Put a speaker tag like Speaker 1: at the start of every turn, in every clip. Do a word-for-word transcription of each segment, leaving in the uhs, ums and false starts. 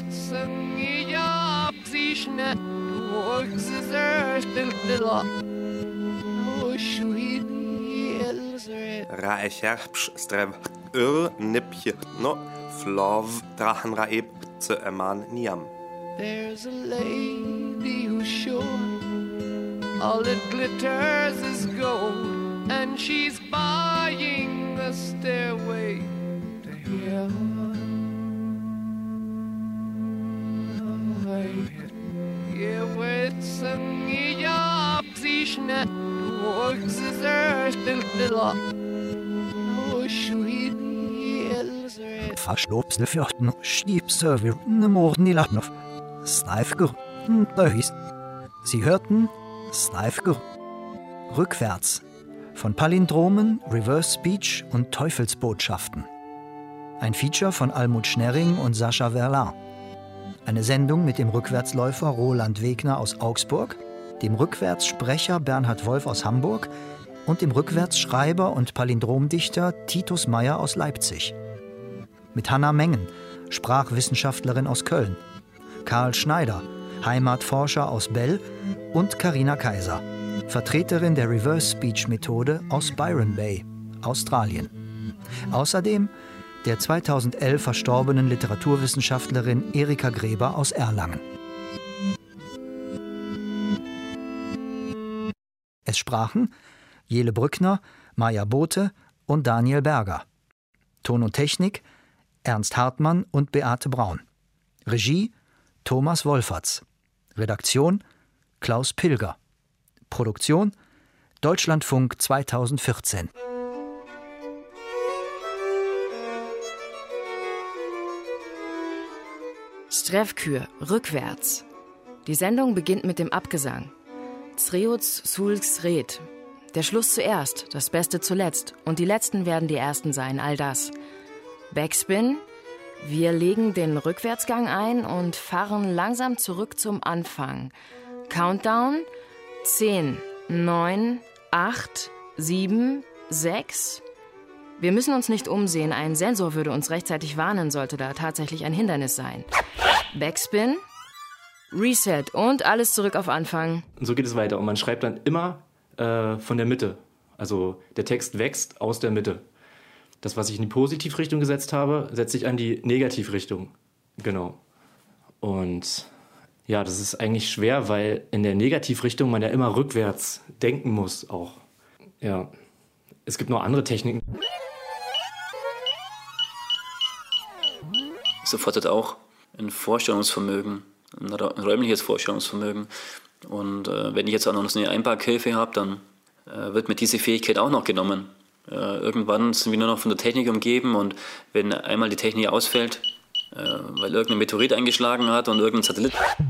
Speaker 1: Raecherpsch strev ur nipje no flov drachen raeb zu eman niam.
Speaker 2: There's a lady who's sure all that glitters is gold, and she's buying a stairway to heaven. Yeah, it's a yeah, sich net works is earth little up. Oh, sweet Elizabeth.
Speaker 3: Verschlobste Vierten, Stiebse, wir morden die Lachnov. Snifger, Döhis. Sie hörten Snifger. Rückwärts. Von Palindromen, Reverse Speech und Teufelsbotschaften. Ein Feature von Almut Schnerring und Sascha Verlin. Eine Sendung mit dem Rückwärtsläufer Roland Wegner aus Augsburg, dem Rückwärtssprecher Bernhard Wolf aus Hamburg und dem Rückwärtsschreiber und Palindromdichter Titus Meyer aus Leipzig. Mit Hanna Mengen, Sprachwissenschaftlerin aus Köln, Karl Schneider, Heimatforscher aus Bell und Carina Kaiser, Vertreterin der Reverse-Speech-Methode aus Byron Bay, Australien. Außerdem der zweitausendelf verstorbenen Literaturwissenschaftlerin Erika Gräber aus Erlangen. Es sprachen Jele Brückner, Maja Bote und Daniel Berger. Ton und Technik Ernst Hartmann und Beate Braun. Regie Thomas Wolferts. Redaktion Klaus Pilger. Produktion Deutschlandfunk zweitausendvierzehn.
Speaker 4: Strevkür, rückwärts. Die Sendung beginnt mit dem Abgesang. Zreuz sulks red. Der Schluss zuerst, das Beste zuletzt. Und die Letzten werden die Ersten sein, all das. Backspin. Wir legen den Rückwärtsgang ein und fahren langsam zurück zum Anfang. Countdown. zehn, neun, acht, sieben, sechs. Wir müssen uns nicht umsehen. Ein Sensor würde uns rechtzeitig warnen, sollte da tatsächlich ein Hindernis sein. Backspin, Reset und alles zurück auf Anfang.
Speaker 5: Und so geht es weiter. Und man schreibt dann immer äh, von der Mitte. Also der Text wächst aus der Mitte. Das, was ich in die Positivrichtung gesetzt habe, setze ich an die Negativrichtung. Genau. Und ja, das ist eigentlich schwer, weil in der Negativrichtung man ja immer rückwärts denken muss auch. Ja, es gibt noch andere Techniken.
Speaker 6: Es erfordert auch ein Vorstellungsvermögen, ein räumliches Vorstellungsvermögen. Und äh, wenn ich jetzt auch noch eine Einparkhilfe habe, dann äh, wird mir diese Fähigkeit auch noch genommen. Äh, irgendwann sind wir nur noch von der Technik umgeben und wenn einmal die Technik ausfällt, äh, weil irgendein Meteorit eingeschlagen hat und irgendein Satellit...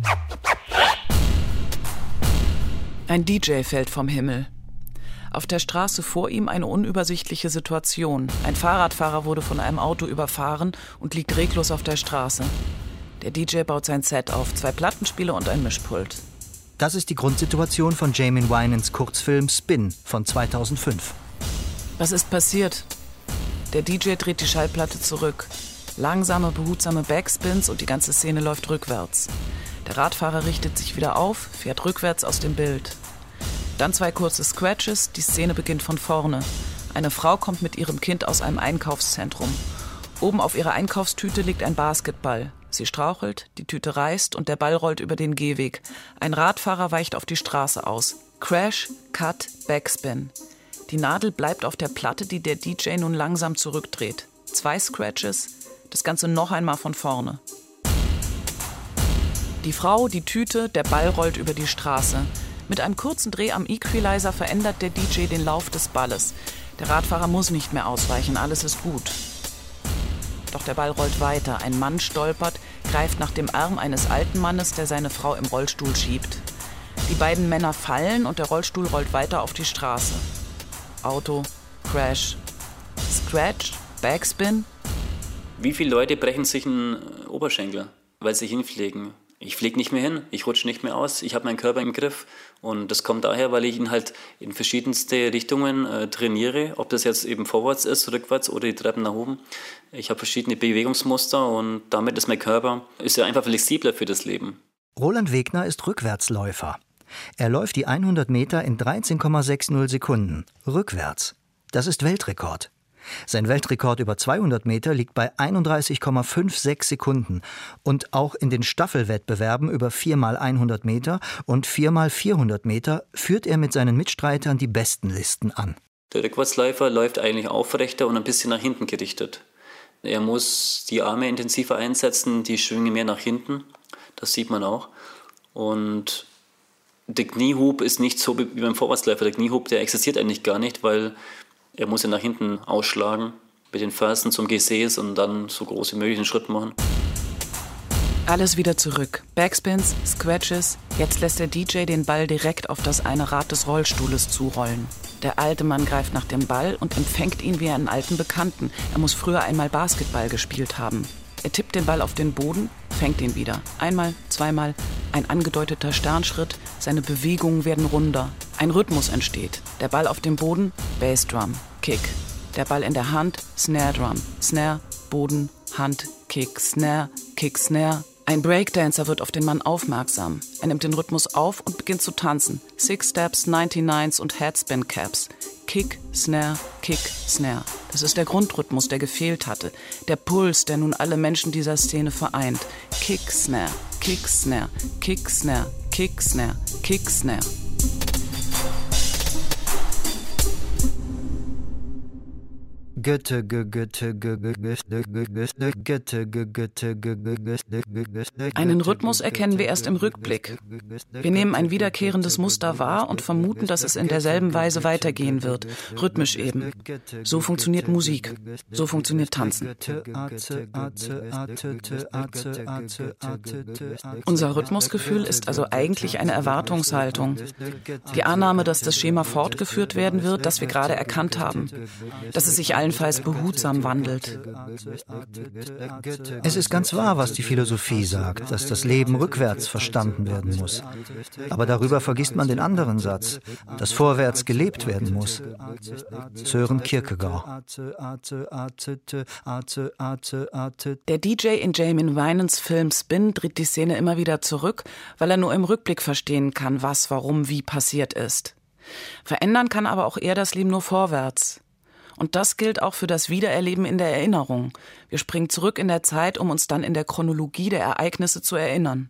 Speaker 7: Ein D J fällt vom Himmel. Auf der Straße vor ihm eine unübersichtliche Situation. Ein Fahrradfahrer wurde von einem Auto überfahren und liegt reglos auf der Straße. Der D J baut sein Set auf, zwei Plattenspieler und ein Mischpult.
Speaker 3: Das ist die Grundsituation von Jamin Winans Kurzfilm Spin von zweitausendfünf.
Speaker 7: Was ist passiert? Der D J dreht die Schallplatte zurück. Langsame, behutsame Backspins und die ganze Szene läuft rückwärts. Der Radfahrer richtet sich wieder auf, fährt rückwärts aus dem Bild. Dann zwei kurze Scratches, die Szene beginnt von vorne. Eine Frau kommt mit ihrem Kind aus einem Einkaufszentrum. Oben auf ihrer Einkaufstüte liegt ein Basketball. Sie strauchelt, die Tüte reißt und der Ball rollt über den Gehweg. Ein Radfahrer weicht auf die Straße aus. Crash, Cut, Backspin. Die Nadel bleibt auf der Platte, die der D J nun langsam zurückdreht. Zwei Scratches, das Ganze noch einmal von vorne. Die Frau, die Tüte, der Ball rollt über die Straße. Mit einem kurzen Dreh am Equalizer verändert der D J den Lauf des Balles. Der Radfahrer muss nicht mehr ausweichen, alles ist gut. Doch der Ball rollt weiter. Ein Mann stolpert, greift nach dem Arm eines alten Mannes, der seine Frau im Rollstuhl schiebt. Die beiden Männer fallen und der Rollstuhl rollt weiter auf die Straße. Auto, Crash, Scratch, Backspin.
Speaker 6: Wie viele Leute brechen sich einen Oberschenkel, weil sie hinfliegen? Ich fliege nicht mehr hin, ich rutsche nicht mehr aus, ich habe meinen Körper im Griff. Und das kommt daher, weil ich ihn halt in verschiedenste Richtungen äh, trainiere, ob das jetzt eben vorwärts ist, rückwärts oder die Treppen nach oben. Ich habe verschiedene Bewegungsmuster und damit ist mein Körper ist ja einfach flexibler für das Leben.
Speaker 3: Roland Wegner ist Rückwärtsläufer. Er läuft die hundert Meter in dreizehn Komma sechzig Sekunden, rückwärts. Das ist Weltrekord. Sein Weltrekord über zweihundert Meter liegt bei einunddreißig Komma sechsundfünfzig Sekunden. Und auch in den Staffelwettbewerben über vier mal hundert Meter und vier mal vierhundert Meter führt er mit seinen Mitstreitern die besten Listen an.
Speaker 6: Der Rückwärtsläufer läuft eigentlich aufrechter und ein bisschen nach hinten gerichtet. Er muss die Arme intensiver einsetzen, die Schwünge mehr nach hinten. Das sieht man auch. Und der Kniehub ist nicht so wie beim Vorwärtsläufer. Der Kniehub, der existiert eigentlich gar nicht, weil er muss ja nach hinten ausschlagen, mit den Fersen zum Gesäß und dann so groß wie möglich einen Schritt machen.
Speaker 7: Alles wieder zurück. Backspins, Scratches. Jetzt lässt der D J den Ball direkt auf das eine Rad des Rollstuhles zurollen. Der alte Mann greift nach dem Ball und empfängt ihn wie einen alten Bekannten. Er muss früher einmal Basketball gespielt haben. Er tippt den Ball auf den Boden, fängt ihn wieder. Einmal, zweimal, ein angedeuteter Sternschritt. Seine Bewegungen werden runder. Ein Rhythmus entsteht. Der Ball auf dem Boden, Bassdrum, Kick. Der Ball in der Hand, Snare Drum. Snare, Boden, Hand, Kick, Snare, Kick, Snare. Ein Breakdancer wird auf den Mann aufmerksam. Er nimmt den Rhythmus auf und beginnt zu tanzen. Six Steps, ninety-nines und Headspin Caps. Kick, Snare, Kick, Snare. Das ist der Grundrhythmus, der gefehlt hatte. Der Puls, der nun alle Menschen dieser Szene vereint. Kick, Snare, Kick, Snare, Kick, Snare, Kick, Snare, Kick, Snare.
Speaker 3: Einen
Speaker 7: Rhythmus erkennen wir erst im Rückblick. Wir nehmen ein wiederkehrendes Muster wahr und vermuten, dass es in derselben Weise weitergehen wird. Rhythmisch eben. So funktioniert Musik. So funktioniert Tanzen. Unser Rhythmusgefühl ist also eigentlich eine Erwartungshaltung. Die Annahme, dass das Schema fortgeführt werden wird, das wir gerade erkannt haben. Dass es sich allenfalls behutsam wandelt.
Speaker 3: Es ist ganz wahr, was die Philosophie sagt, dass das Leben rückwärts verstanden werden muss. Aber darüber vergisst man den anderen Satz, dass vorwärts gelebt werden muss. Sören Kierkegaard.
Speaker 7: Der D J in Jamin Winans Film Spin dreht die Szene immer wieder zurück, weil er nur im Rückblick verstehen kann, was, warum, wie passiert ist. Verändern kann aber auch er das Leben nur vorwärts. Und das gilt auch für das Wiedererleben in der Erinnerung. Wir springen zurück in der Zeit, um uns dann in der Chronologie der Ereignisse zu erinnern.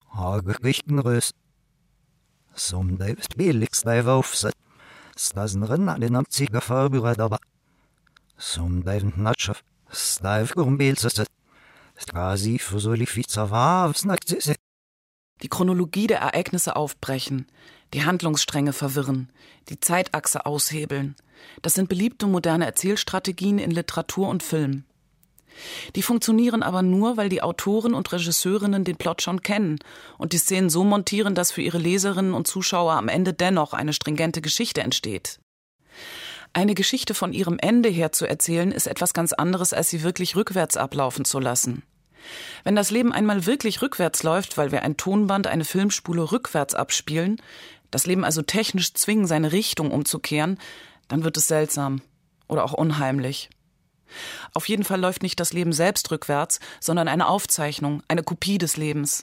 Speaker 7: Die Chronologie der Ereignisse aufbrechen, die Handlungsstränge verwirren, die Zeitachse aushebeln. Das sind beliebte moderne Erzählstrategien in Literatur und Film. Die funktionieren aber nur, weil die Autoren und Regisseurinnen den Plot schon kennen und die Szenen so montieren, dass für ihre Leserinnen und Zuschauer am Ende dennoch eine stringente Geschichte entsteht. Eine Geschichte von ihrem Ende her zu erzählen, ist etwas ganz anderes, als sie wirklich rückwärts ablaufen zu lassen. Wenn das Leben einmal wirklich rückwärts läuft, weil wir ein Tonband, eine Filmspule rückwärts abspielen, das Leben also technisch zwingen, seine Richtung umzukehren, dann wird es seltsam oder auch unheimlich. Auf jeden Fall läuft nicht das Leben selbst rückwärts, sondern eine Aufzeichnung, eine Kopie des Lebens.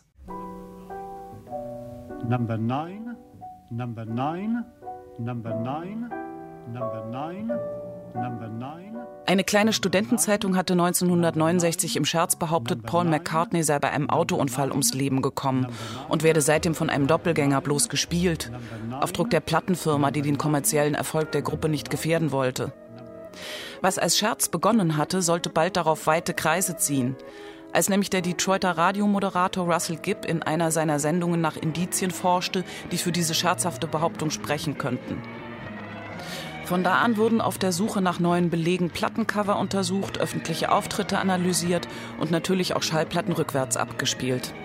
Speaker 8: Number nine, number nine, number nine, number nine, number nine.
Speaker 7: Eine kleine Studentenzeitung hatte neunzehnhundertneunundsechzig im Scherz behauptet, Paul McCartney sei bei einem Autounfall ums Leben gekommen und werde seitdem von einem Doppelgänger bloß gespielt. Auf Druck der Plattenfirma, die den kommerziellen Erfolg der Gruppe nicht gefährden wollte. Was als Scherz begonnen hatte, sollte bald darauf weite Kreise ziehen. Als nämlich der Detroiter Radiomoderator Russell Gibb in einer seiner Sendungen nach Indizien forschte, die für diese scherzhafte Behauptung sprechen könnten. Von da an wurden auf der Suche nach neuen Belegen Plattencover untersucht, öffentliche Auftritte analysiert und natürlich auch Schallplatten rückwärts abgespielt.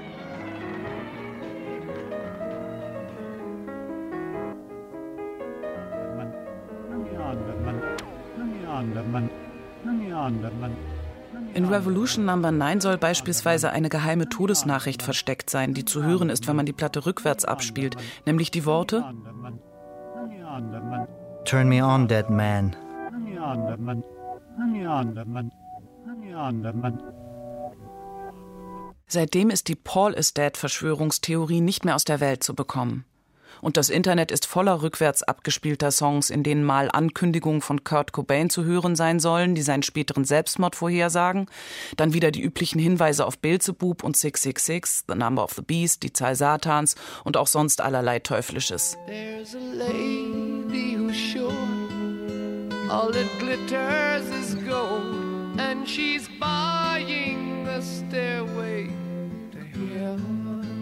Speaker 7: In Revolution Number neun soll beispielsweise eine geheime Todesnachricht versteckt sein, die zu hören ist, wenn man die Platte rückwärts abspielt, nämlich die Worte:
Speaker 3: Turn me on, dead man.
Speaker 7: Seitdem ist die Paul is Dead-Verschwörungstheorie nicht mehr aus der Welt zu bekommen. Und das Internet ist voller rückwärts abgespielter Songs, in denen mal Ankündigungen von Kurt Cobain zu hören sein sollen, die seinen späteren Selbstmord vorhersagen, dann wieder die üblichen Hinweise auf Beelzebub und six six six, The Number of the Beast, die Zahl Satans und auch sonst allerlei Teuflisches.
Speaker 2: There's a lady who's sure all that glitters is gold, and she's buying the stairway to heaven.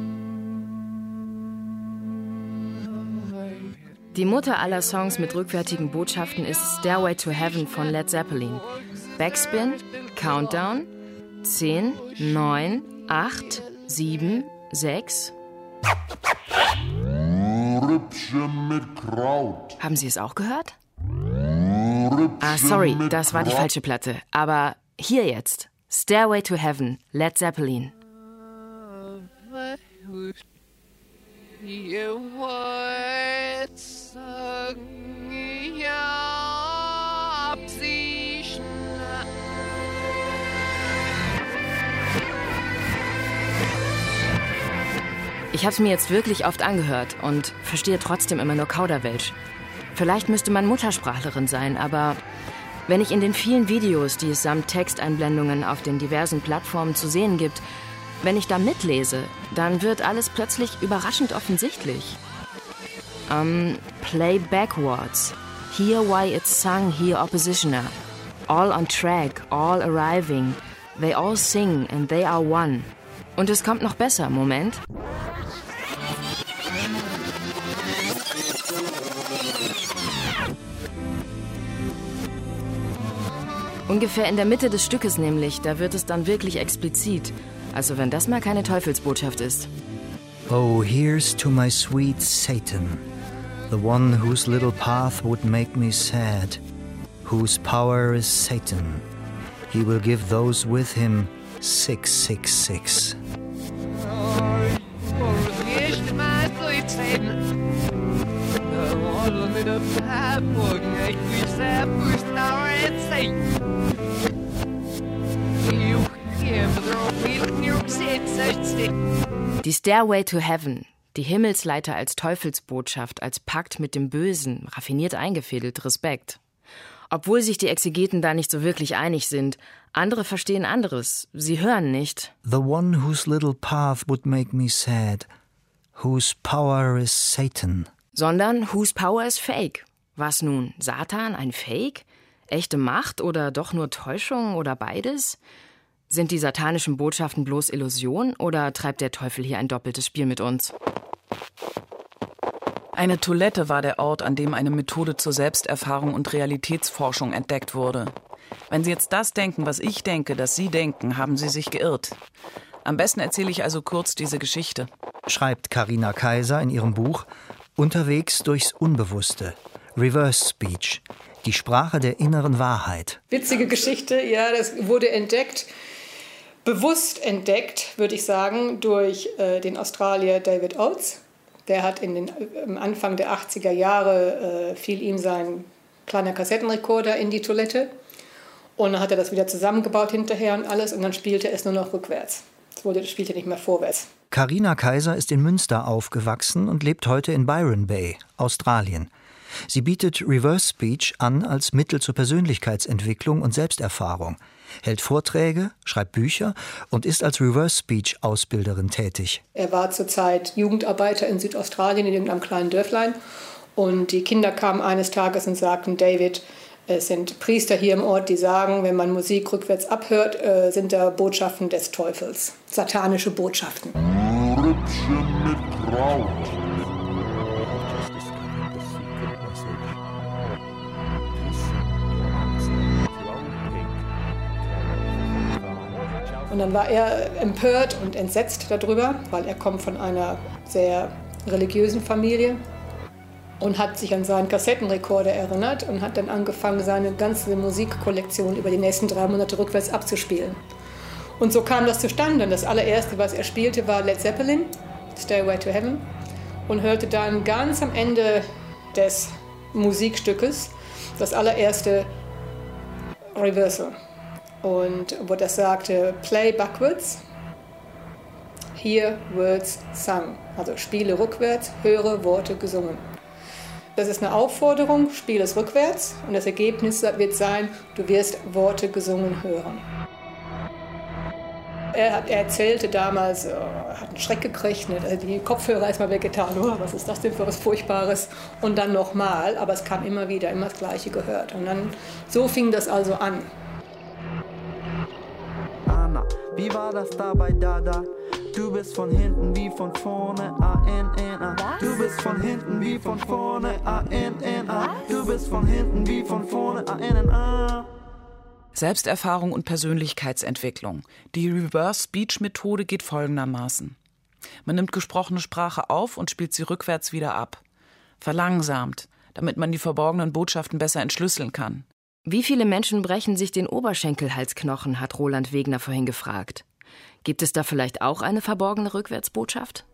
Speaker 4: Die Mutter aller Songs mit rückwärtigen Botschaften ist Stairway to Heaven von Led Zeppelin. Backspin, Countdown, zehn, neun, acht, sieben, sechs.
Speaker 9: Rübschen mit Kraut.
Speaker 4: Haben Sie es auch gehört? Ah, sorry, das war die falsche Platte. Aber hier jetzt. Stairway to Heaven, Led Zeppelin. Ich habe es mir jetzt wirklich oft angehört und verstehe trotzdem immer nur Kauderwelsch. Vielleicht müsste man Muttersprachlerin sein, aber wenn ich in den vielen Videos, die es samt Texteinblendungen auf den diversen Plattformen zu sehen gibt, wenn ich da mitlese, dann wird alles plötzlich überraschend offensichtlich. Um, play backwards. Hear why it's sung, hear oppositioner. All on track, all arriving. They all sing and they are one. Und es kommt noch besser, Moment. Ungefähr in der Mitte des Stückes nämlich, da wird es dann wirklich explizit. Also wenn das mal keine Teufelsbotschaft ist.
Speaker 3: Oh, here's to my sweet Satan, the one whose little path would make me sad, whose power is Satan. He will give those with him six six six.
Speaker 4: Die Stairway to Heaven, die Himmelsleiter als Teufelsbotschaft, als Pakt mit dem Bösen, raffiniert eingefädelt, Respekt. Obwohl sich die Exegeten da nicht so wirklich einig sind, andere verstehen anderes, sie hören nicht.
Speaker 3: The one whose little path would make me sad, whose power is Satan.
Speaker 4: Sondern whose power is fake. Was nun, Satan ein Fake? Echte Macht oder doch nur Täuschung oder beides? Sind die satanischen Botschaften bloß Illusion oder treibt der Teufel hier ein doppeltes Spiel mit uns?
Speaker 7: Eine Toilette war der Ort, an dem eine Methode zur Selbsterfahrung und Realitätsforschung entdeckt wurde. Wenn Sie jetzt das denken, was ich denke, dass Sie denken, haben Sie sich geirrt. Am besten erzähle ich also kurz diese Geschichte.
Speaker 3: Schreibt Carina Kaiser in ihrem Buch Unterwegs durchs Unbewusste, Reverse Speech, die Sprache der inneren Wahrheit.
Speaker 10: Witzige Geschichte, ja, das wurde entdeckt, bewusst entdeckt, würde ich sagen, durch äh, den Australier David Oates. Der hat in den, am Anfang der achtziger Jahre, äh, fiel ihm sein kleiner Kassettenrekorder in die Toilette. Und dann hat er das wieder zusammengebaut hinterher und alles und dann spielte es nur noch rückwärts. Es wurde, das spielte nicht mehr vorwärts.
Speaker 3: Carina Kaiser ist in Münster aufgewachsen und lebt heute in Byron Bay, Australien. Sie bietet Reverse Speech an als Mittel zur Persönlichkeitsentwicklung und Selbsterfahrung, hält Vorträge, schreibt Bücher und ist als Reverse Speech Ausbilderin tätig.
Speaker 10: Er war zurzeit Jugendarbeiter in Südaustralien in irgendeinem kleinen Dörflein und die Kinder kamen eines Tages und sagten, David, es sind Priester hier im Ort, die sagen, wenn man Musik rückwärts abhört, äh, sind da Botschaften des Teufels, satanische Botschaften.
Speaker 9: Rübschen mit Kraut.
Speaker 10: Und dann war er empört und entsetzt darüber, weil er kommt von einer sehr religiösen Familie. und hat sich an seinen Kassettenrekorder erinnert und hat dann angefangen, seine ganze Musikkollektion über die nächsten drei Monate rückwärts abzuspielen. Und so kam das zustande. Das allererste, was er spielte, war Led Zeppelin, Stairway to Heaven, und hörte dann ganz am Ende des Musikstückes das allererste Reversal. Und wo das sagte, play backwards, hear words sung. Also spiele rückwärts, höre Worte gesungen. Das ist eine Aufforderung, spiele es rückwärts und das Ergebnis wird sein, du wirst Worte gesungen hören. Er, hat, er erzählte damals, er hat einen Schreck gekriegt, ne? Also die Kopfhörer erstmal weggetan, oh, was ist das denn für was Furchtbares? Und dann nochmal, aber es kam immer wieder, immer das Gleiche gehört. Und dann, so fing das also an.
Speaker 11: Anna, wie war das da bei Dada? Du bist von hinten wie von vorne, A N N A. Du bist von hinten wie von vorne, A N N A. Du bist von hinten wie von vorne, A N N A.
Speaker 7: Selbsterfahrung und Persönlichkeitsentwicklung. Die Reverse-Speech-Methode geht folgendermaßen. Man nimmt gesprochene Sprache auf und spielt sie rückwärts wieder ab. Verlangsamt, damit man die verborgenen Botschaften besser entschlüsseln kann.
Speaker 4: Wie viele Menschen brechen sich den Oberschenkelhalsknochen, hat Roland Wegner vorhin gefragt. Gibt es da vielleicht auch eine verborgene Rückwärtsbotschaft?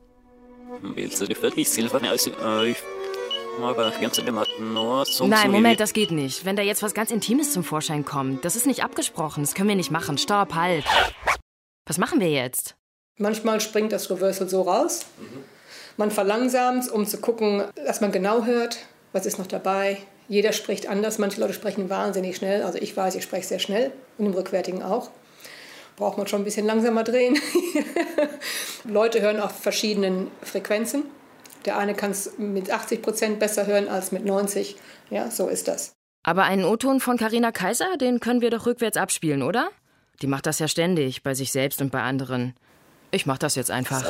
Speaker 4: Nein, Moment, das geht nicht. Wenn da jetzt was ganz Intimes zum Vorschein kommt, das ist nicht abgesprochen, das können wir nicht machen. Stopp, halt. Was machen wir jetzt?
Speaker 10: Manchmal springt das Reversal so raus. Man verlangsamt, um zu gucken, dass man genau hört, was ist noch dabei. Jeder spricht anders, manche Leute sprechen wahnsinnig schnell. Also ich weiß, ich spreche sehr schnell und im Rückwärtigen auch. Braucht man schon ein bisschen langsamer drehen. Leute hören auf verschiedenen Frequenzen. Der eine kann es mit achtzig Prozent besser hören als mit neunzig. Ja, so ist das.
Speaker 4: Aber einen O-Ton von Carina Kaiser, den können wir doch rückwärts abspielen, oder? Die macht das ja ständig, bei sich selbst und bei anderen. Ich mach das jetzt einfach.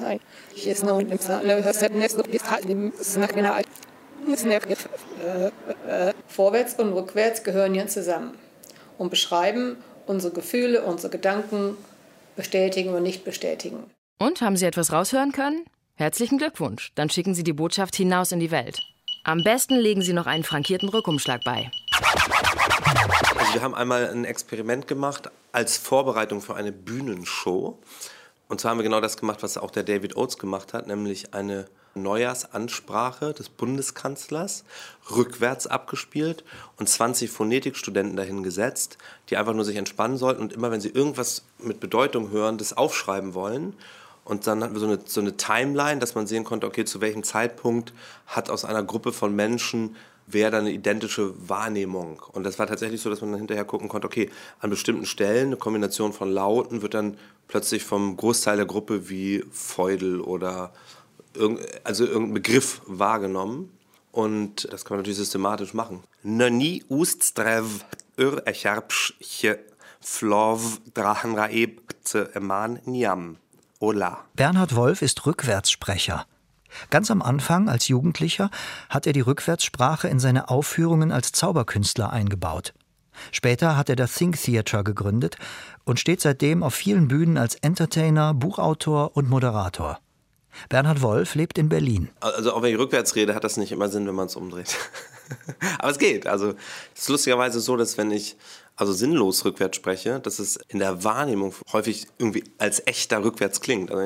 Speaker 10: Vorwärts und rückwärts gehören ja zusammen und beschreiben unsere Gefühle, unsere Gedanken, bestätigen oder nicht bestätigen.
Speaker 4: Und, haben Sie etwas raushören können? Herzlichen Glückwunsch. Dann schicken Sie die Botschaft hinaus in die Welt. Am besten legen Sie noch einen frankierten Rückumschlag bei.
Speaker 1: Also wir haben einmal ein Experiment gemacht als Vorbereitung für eine Bühnenshow. Und zwar haben wir genau das gemacht, was auch der David Oates gemacht hat, nämlich eine Neujahrsansprache des Bundeskanzlers rückwärts abgespielt und zwanzig Phonetikstudenten dahin gesetzt, die einfach nur sich entspannen sollten und immer, wenn sie irgendwas mit Bedeutung hören, das aufschreiben wollen. Und dann hatten wir so eine, so eine Timeline, dass man sehen konnte, okay, zu welchem Zeitpunkt hat aus einer Gruppe von Menschen wer da eine identische Wahrnehmung. Und das war tatsächlich so, dass man dann hinterher gucken konnte, okay, an bestimmten Stellen, eine Kombination von Lauten wird dann plötzlich vom Großteil der Gruppe wie Feudel oder irg- also irgendein Begriff wahrgenommen. Und das kann man natürlich systematisch machen. Nani uststrev ur echarpsche flov drachenraeb ze eman niam. Ola.
Speaker 3: Bernhard Wolf ist Rückwärtssprecher. Ganz am Anfang, als Jugendlicher, hat er die Rückwärtssprache in seine Aufführungen als Zauberkünstler eingebaut. Später hat er das Think Theatre gegründet und steht seitdem auf vielen Bühnen als Entertainer, Buchautor und Moderator. Bernhard Wolf lebt in Berlin.
Speaker 1: Also auch wenn ich rückwärts rede, hat das nicht immer Sinn, wenn man es umdreht. Aber es geht. Also es ist lustigerweise so, dass wenn ich also sinnlos rückwärts spreche, dass es in der Wahrnehmung häufig irgendwie als echter rückwärts klingt. Also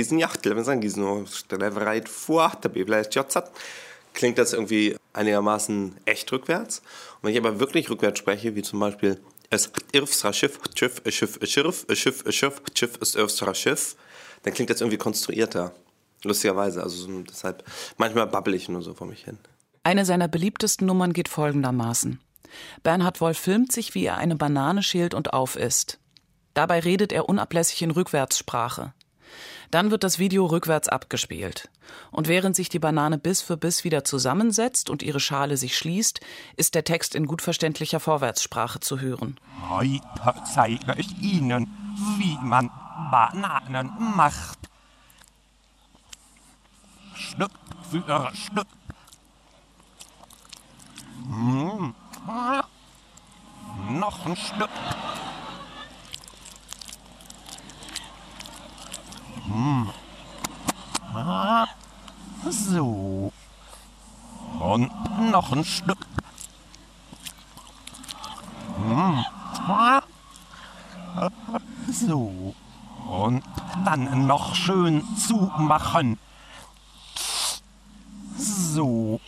Speaker 1: klingt das irgendwie einigermaßen echt rückwärts. Und wenn ich aber wirklich rückwärts spreche, wie zum Beispiel es irfsra Schiff, Schiff, Schiff, Schiff, Schiff, Schiff, Schiff ist irfsra Schiff, dann klingt das irgendwie konstruierter. Lustigerweise. Also deshalb, manchmal babbel ich nur so vor mich hin.
Speaker 7: Eine seiner beliebtesten Nummern geht folgendermaßen. Bernhard Wolf filmt sich, wie er eine Banane schält und aufisst. Dabei redet er unablässig in Rückwärtssprache. Dann wird das Video rückwärts abgespielt. Und während sich die Banane Biss für Biss wieder zusammensetzt und ihre Schale sich schließt, ist der Text in gut verständlicher Vorwärtssprache zu hören.
Speaker 12: Heute zeige ich Ihnen, wie man Bananen macht. Stück für Stück. Mmh. Noch ein Stück. Mmh. Ah, so. noch ein Stück. So. Und dann noch schön zumachen. So.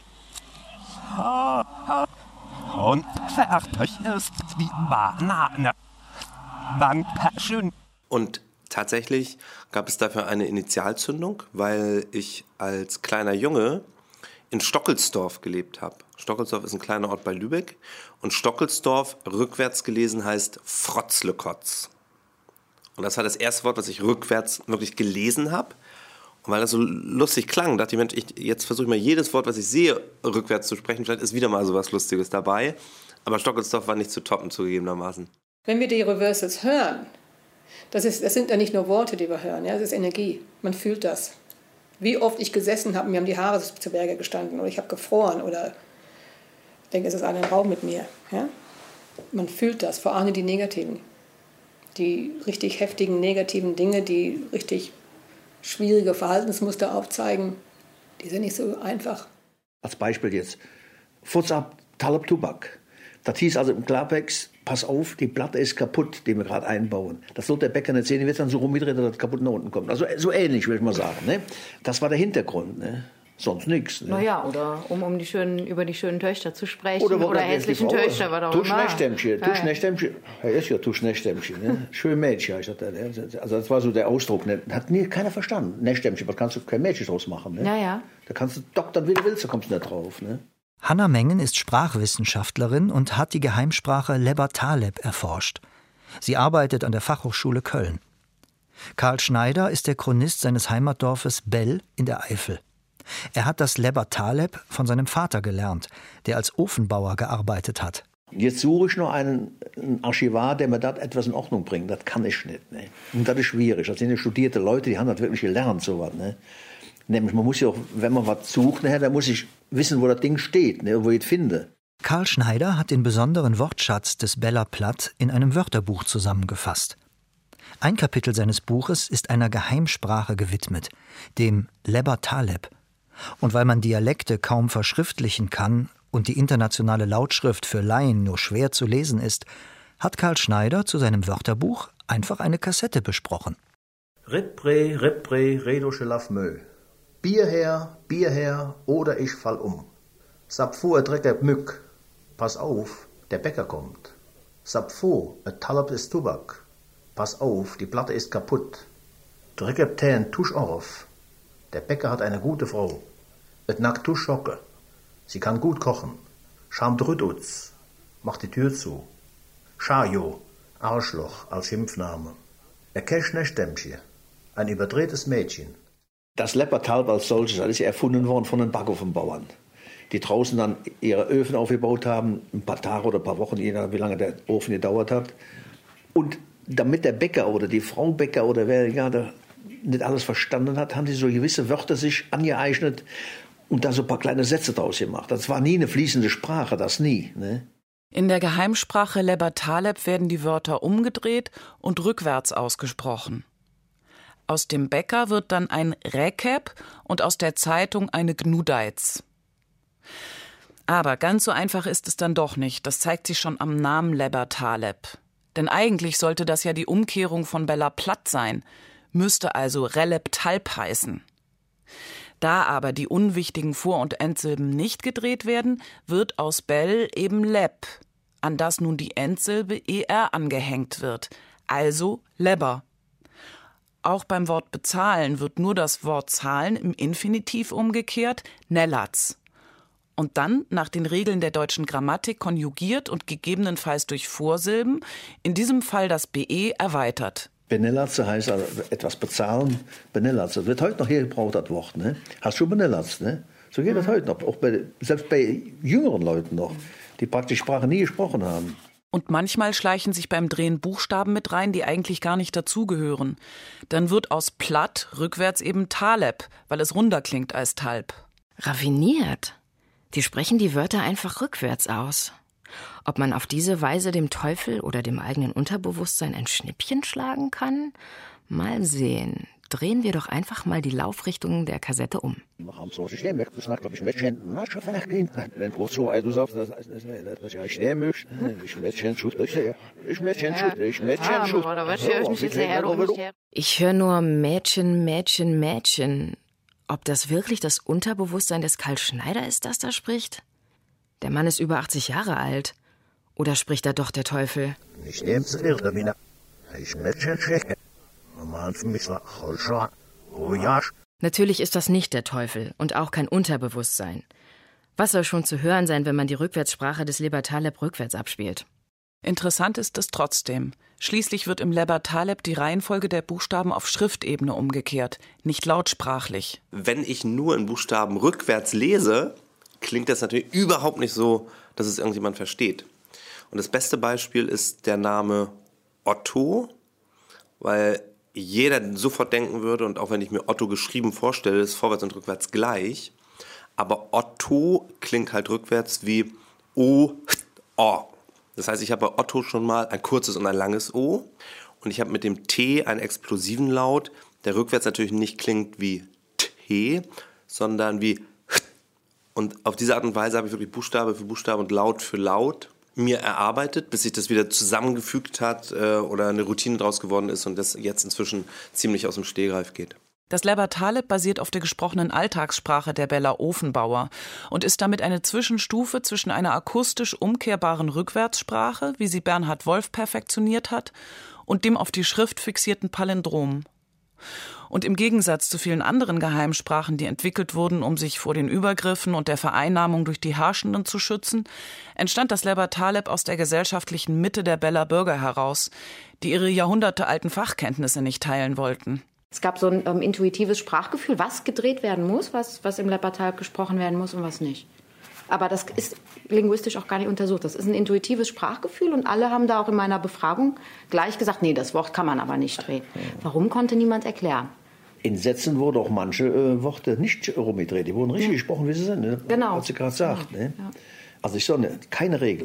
Speaker 12: Und fertig ist die Banane. Dankeschön.
Speaker 1: Und tatsächlich gab es dafür eine Initialzündung, weil ich als kleiner Junge in Stockelsdorf gelebt habe. Stockelsdorf ist ein kleiner Ort bei Lübeck. Und Stockelsdorf rückwärts gelesen heißt Frotzlekotz. Und das war das erste Wort, was ich rückwärts wirklich gelesen habe. Und weil das so lustig klang, dachte ich, Mensch, ich, jetzt versuche ich mal jedes Wort, was ich sehe, rückwärts zu sprechen. Vielleicht ist wieder mal so was Lustiges dabei. Aber Stockelsdorf war nicht zu toppen, zugegebenermaßen.
Speaker 10: Wenn wir die Reversals hören, das, ist, das sind ja nicht nur Worte, die wir hören, ja, das ist Energie. Man fühlt das. Wie oft ich gesessen habe, mir haben die Haare zu Berge gestanden oder ich habe gefroren oder ich denke, es ist ein Raum mit mir. Ja? Man fühlt das, vor allem die negativen. Die richtig heftigen, negativen Dinge, die richtig schwierige Verhaltensmuster aufzeigen, die sind nicht so einfach.
Speaker 13: Als Beispiel jetzt, Futz ab, Talab Tubak. Das hieß also im Klartext, pass auf, die Platte ist kaputt, die wir gerade einbauen. Das soll der Bäcker nicht sehen, die wird dann so rumgedreht, dass das kaputt nach unten kommt. Also so ähnlich, will ich mal sagen. Ne? Das war der Hintergrund. Ne? Sonst nichts. Ne?
Speaker 14: Naja, oder um, um die schönen, über die schönen Töchter zu sprechen.
Speaker 13: Oder,
Speaker 14: oder hässlichen Töchter, was auch
Speaker 13: immer.
Speaker 14: Tuschnächstämmchen,
Speaker 13: Tuschnächstämmchen. Er ist ja Tuschnächstämmchen. Ne? Schön Mädchen. Also das war so der Ausdruck. Ne? Hat nie keiner verstanden. Nächstämmchen, was kannst du kein Mädchen draus machen? Ne?
Speaker 14: Naja.
Speaker 13: Da kannst du doktern, wie du willst, da kommst du nicht drauf. Ne?
Speaker 3: Hanna Mengen ist Sprachwissenschaftlerin und hat die Geheimsprache Leber-Taleb erforscht. Sie arbeitet an der Fachhochschule Köln. Karl Schneider ist der Chronist seines Heimatdorfes Bell in der Eifel. Er hat das Leber-Taleb von seinem Vater gelernt, der als Ofenbauer gearbeitet hat.
Speaker 13: Jetzt suche ich noch einen, einen Archivar, der mir das etwas in Ordnung bringt. Das kann ich nicht. Ne? Und das ist schwierig. Das sind ja studierte Leute, die haben das wirklich gelernt. So was, ne? Nämlich, man muss ja auch, wenn man was sucht, ne, dann muss ich wissen, wo das Ding steht, ne, wo ich es finde.
Speaker 3: Karl Schneider hat den besonderen Wortschatz des Beller Platt in einem Wörterbuch zusammengefasst. Ein Kapitel seines Buches ist einer Geheimsprache gewidmet, dem Leber-Taleb. Und weil man Dialekte kaum verschriftlichen kann und die internationale Lautschrift für Laien nur schwer zu lesen ist, hat Karl Schneider zu seinem Wörterbuch einfach eine Kassette besprochen.
Speaker 13: Rippre, Rippre, Redo Schelaf Mö. Bier her, Bier her, oder ich fall um. Sapfo, a Drecker Mück. Pass auf, der Bäcker kommt. Sapfo, a Talab ist Tubak. Pass auf, die Platte ist kaputt. Drecker Tän, tusch auf. Der Bäcker hat eine gute Frau. Et nackt tusch schocke. Sie kann gut kochen. Scham drütutz. Mach die Tür zu. Schajo, Arschloch als Schimpfname. Er kesch Nächstämmchen. Ein überdrehtes Mädchen. Das Leber-Taleb als solches, das ist ja erfunden worden von den Backofenbauern, die draußen dann ihre Öfen aufgebaut haben, ein paar Tage oder ein paar Wochen, je nachdem, wie lange der Ofen gedauert hat. Und damit der Bäcker oder die Frau Bäcker oder wer gerade nicht alles verstanden hat, haben sie so gewisse Wörter sich angeeignet und da so ein paar kleine Sätze draus gemacht. Das war nie eine fließende Sprache, das nie. Ne?
Speaker 7: In der Geheimsprache Leber-Taleb werden die Wörter umgedreht und rückwärts ausgesprochen. Aus dem Bäcker wird dann ein Rekep und aus der Zeitung eine Gnudeiz. Aber ganz so einfach ist es dann doch nicht. Das zeigt sich schon am Namen Leber-Taleb. Denn eigentlich sollte das ja die Umkehrung von Bella Platt sein, müsste also Relep-Talb heißen. Da aber die unwichtigen Vor- und Endsilben nicht gedreht werden, wird aus Bell eben Leb, an das nun die Endsilbe er angehängt wird, also Leber. Auch beim Wort bezahlen wird nur das Wort zahlen im Infinitiv umgekehrt, Nellatz. Und dann nach den Regeln der deutschen Grammatik konjugiert und gegebenenfalls durch Vorsilben, in diesem Fall das be erweitert.
Speaker 13: Benellatze heißt also etwas bezahlen, Benellatze. Wird heute noch hier gebraucht, das Wort. Ne? Hast du Benellatze, ne? So geht das heute noch, auch bei, selbst bei jüngeren Leuten noch, die praktisch Sprache nie gesprochen haben.
Speaker 7: Und manchmal schleichen sich beim Drehen Buchstaben mit rein, die eigentlich gar nicht dazugehören. Dann wird aus Platt rückwärts eben Taleb, weil es runder klingt als Talb.
Speaker 4: Raffiniert. Die sprechen die Wörter einfach rückwärts aus. Ob man auf diese Weise dem Teufel oder dem eigenen Unterbewusstsein ein Schnippchen schlagen kann? Mal sehen. drehen wir doch einfach mal die Laufrichtung der Kassette um.
Speaker 13: Wir haben so ein System, das ist, glaube ich, Mädchen. Na, schon vielleicht gehen. Wenn du so, du sagst, das ist, was ja ich nehmen möchte. Ich Mädchen schut, ich Mädchen schut, ich Mädchen schut.
Speaker 4: Ich höre nur Mädchen, Mädchen, Mädchen. Ob das wirklich das Unterbewusstsein des Karl Schneider ist, das da spricht? Der Mann ist über achtzig Jahre alt. Oder spricht da doch der Teufel?
Speaker 13: Ich nehme es irre, Mina. Ich Mädchen schicke. Normal für mich war Holschau. Oh ja.
Speaker 4: Natürlich ist das nicht der Teufel und auch kein Unterbewusstsein. Was soll schon zu hören sein, wenn man die Rückwärtssprache des Leber Taleb rückwärts abspielt?
Speaker 7: Interessant ist es trotzdem. Schließlich wird im Leber Taleb die Reihenfolge der Buchstaben auf Schriftebene umgekehrt, nicht lautsprachlich.
Speaker 1: Wenn ich nur einen Buchstaben rückwärts lese, klingt das natürlich überhaupt nicht so, dass es irgendjemand versteht. Und das beste Beispiel ist der Name Otto, weil jeder sofort denken würde, und auch wenn ich mir Otto geschrieben vorstelle, ist vorwärts und rückwärts gleich, aber Otto klingt halt rückwärts wie O, O. Das heißt, ich habe bei Otto schon mal ein kurzes und ein langes O und ich habe mit dem T einen explosiven Laut, der rückwärts natürlich nicht klingt wie T, sondern wie und auf diese Art und Weise habe ich wirklich Buchstabe für Buchstabe und Laut für Laut mir erarbeitet, bis sich das wieder zusammengefügt hat äh, oder eine Routine draus geworden ist und das jetzt inzwischen ziemlich aus dem Stehgreif geht.
Speaker 7: Das Leber Taleb basiert auf der gesprochenen Alltagssprache der Bella Ofenbauer und ist damit eine Zwischenstufe zwischen einer akustisch umkehrbaren Rückwärtssprache, wie sie Bernhard Wolf perfektioniert hat, und dem auf die Schrift fixierten Palindrom. Und im Gegensatz zu vielen anderen Geheimsprachen, die entwickelt wurden, um sich vor den Übergriffen und der Vereinnahmung durch die Herrschenden zu schützen, entstand das Leber Taleb aus der gesellschaftlichen Mitte der Bella Bürger heraus, die ihre jahrhundertealten Fachkenntnisse nicht teilen wollten.
Speaker 14: Es gab so ein ähm, intuitives Sprachgefühl, was gedreht werden muss, was, was im Leber Taleb gesprochen werden muss und was nicht. Aber das ist linguistisch auch gar nicht untersucht. Das ist ein intuitives Sprachgefühl und alle haben da auch in meiner Befragung gleich gesagt, nee, das Wort kann man aber nicht drehen. Warum, konnte niemand erklären.
Speaker 13: In Sätzen wurden auch manche äh, Worte nicht rumgedreht. Die wurden richtig ja. gesprochen, wie sie sind. Ne?
Speaker 14: Genau.
Speaker 13: Was sie gerade sagt.
Speaker 14: Genau.
Speaker 13: Ne?
Speaker 14: Ja.
Speaker 13: Also ich sage, keine Regel.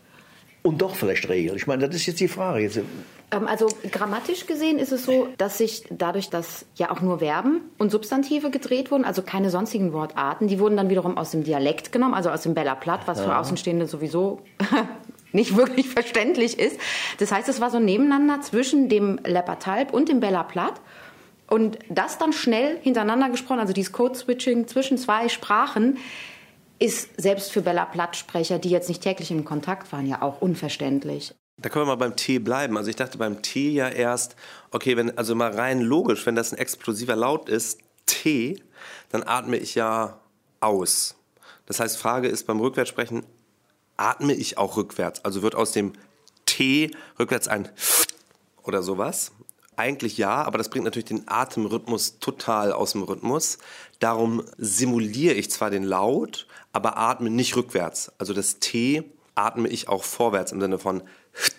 Speaker 13: Und doch vielleicht Regel. Ich meine, das ist jetzt die Frage. Jetzt,
Speaker 14: ähm, also grammatisch gesehen ist es so, dass sich dadurch, dass ja auch nur Verben und Substantive gedreht wurden, also keine sonstigen Wortarten, die wurden dann wiederum aus dem Dialekt genommen, also aus dem Bella Platt, was ja. für Außenstehende sowieso nicht wirklich verständlich ist. Das heißt, es war so ein Nebeneinander zwischen dem Leber Taleb und dem Bella Platt. Und das dann schnell hintereinander gesprochen, also dieses Code-Switching zwischen zwei Sprachen, ist selbst für Bella Platt-Sprecher, die jetzt nicht täglich im Kontakt waren, ja auch unverständlich.
Speaker 1: Da können wir mal beim T bleiben. Also ich dachte beim T ja erst, okay, wenn, also mal rein logisch, wenn das ein explosiver Laut ist, T, dann atme ich ja aus. Das heißt, Frage ist beim Rückwärtssprechen, atme ich auch rückwärts? Also wird aus dem T rückwärts ein oder sowas? Eigentlich ja, aber das bringt natürlich den Atemrhythmus total aus dem Rhythmus. Darum simuliere ich zwar den Laut, aber atme nicht rückwärts. Also das T atme ich auch vorwärts im Sinne von.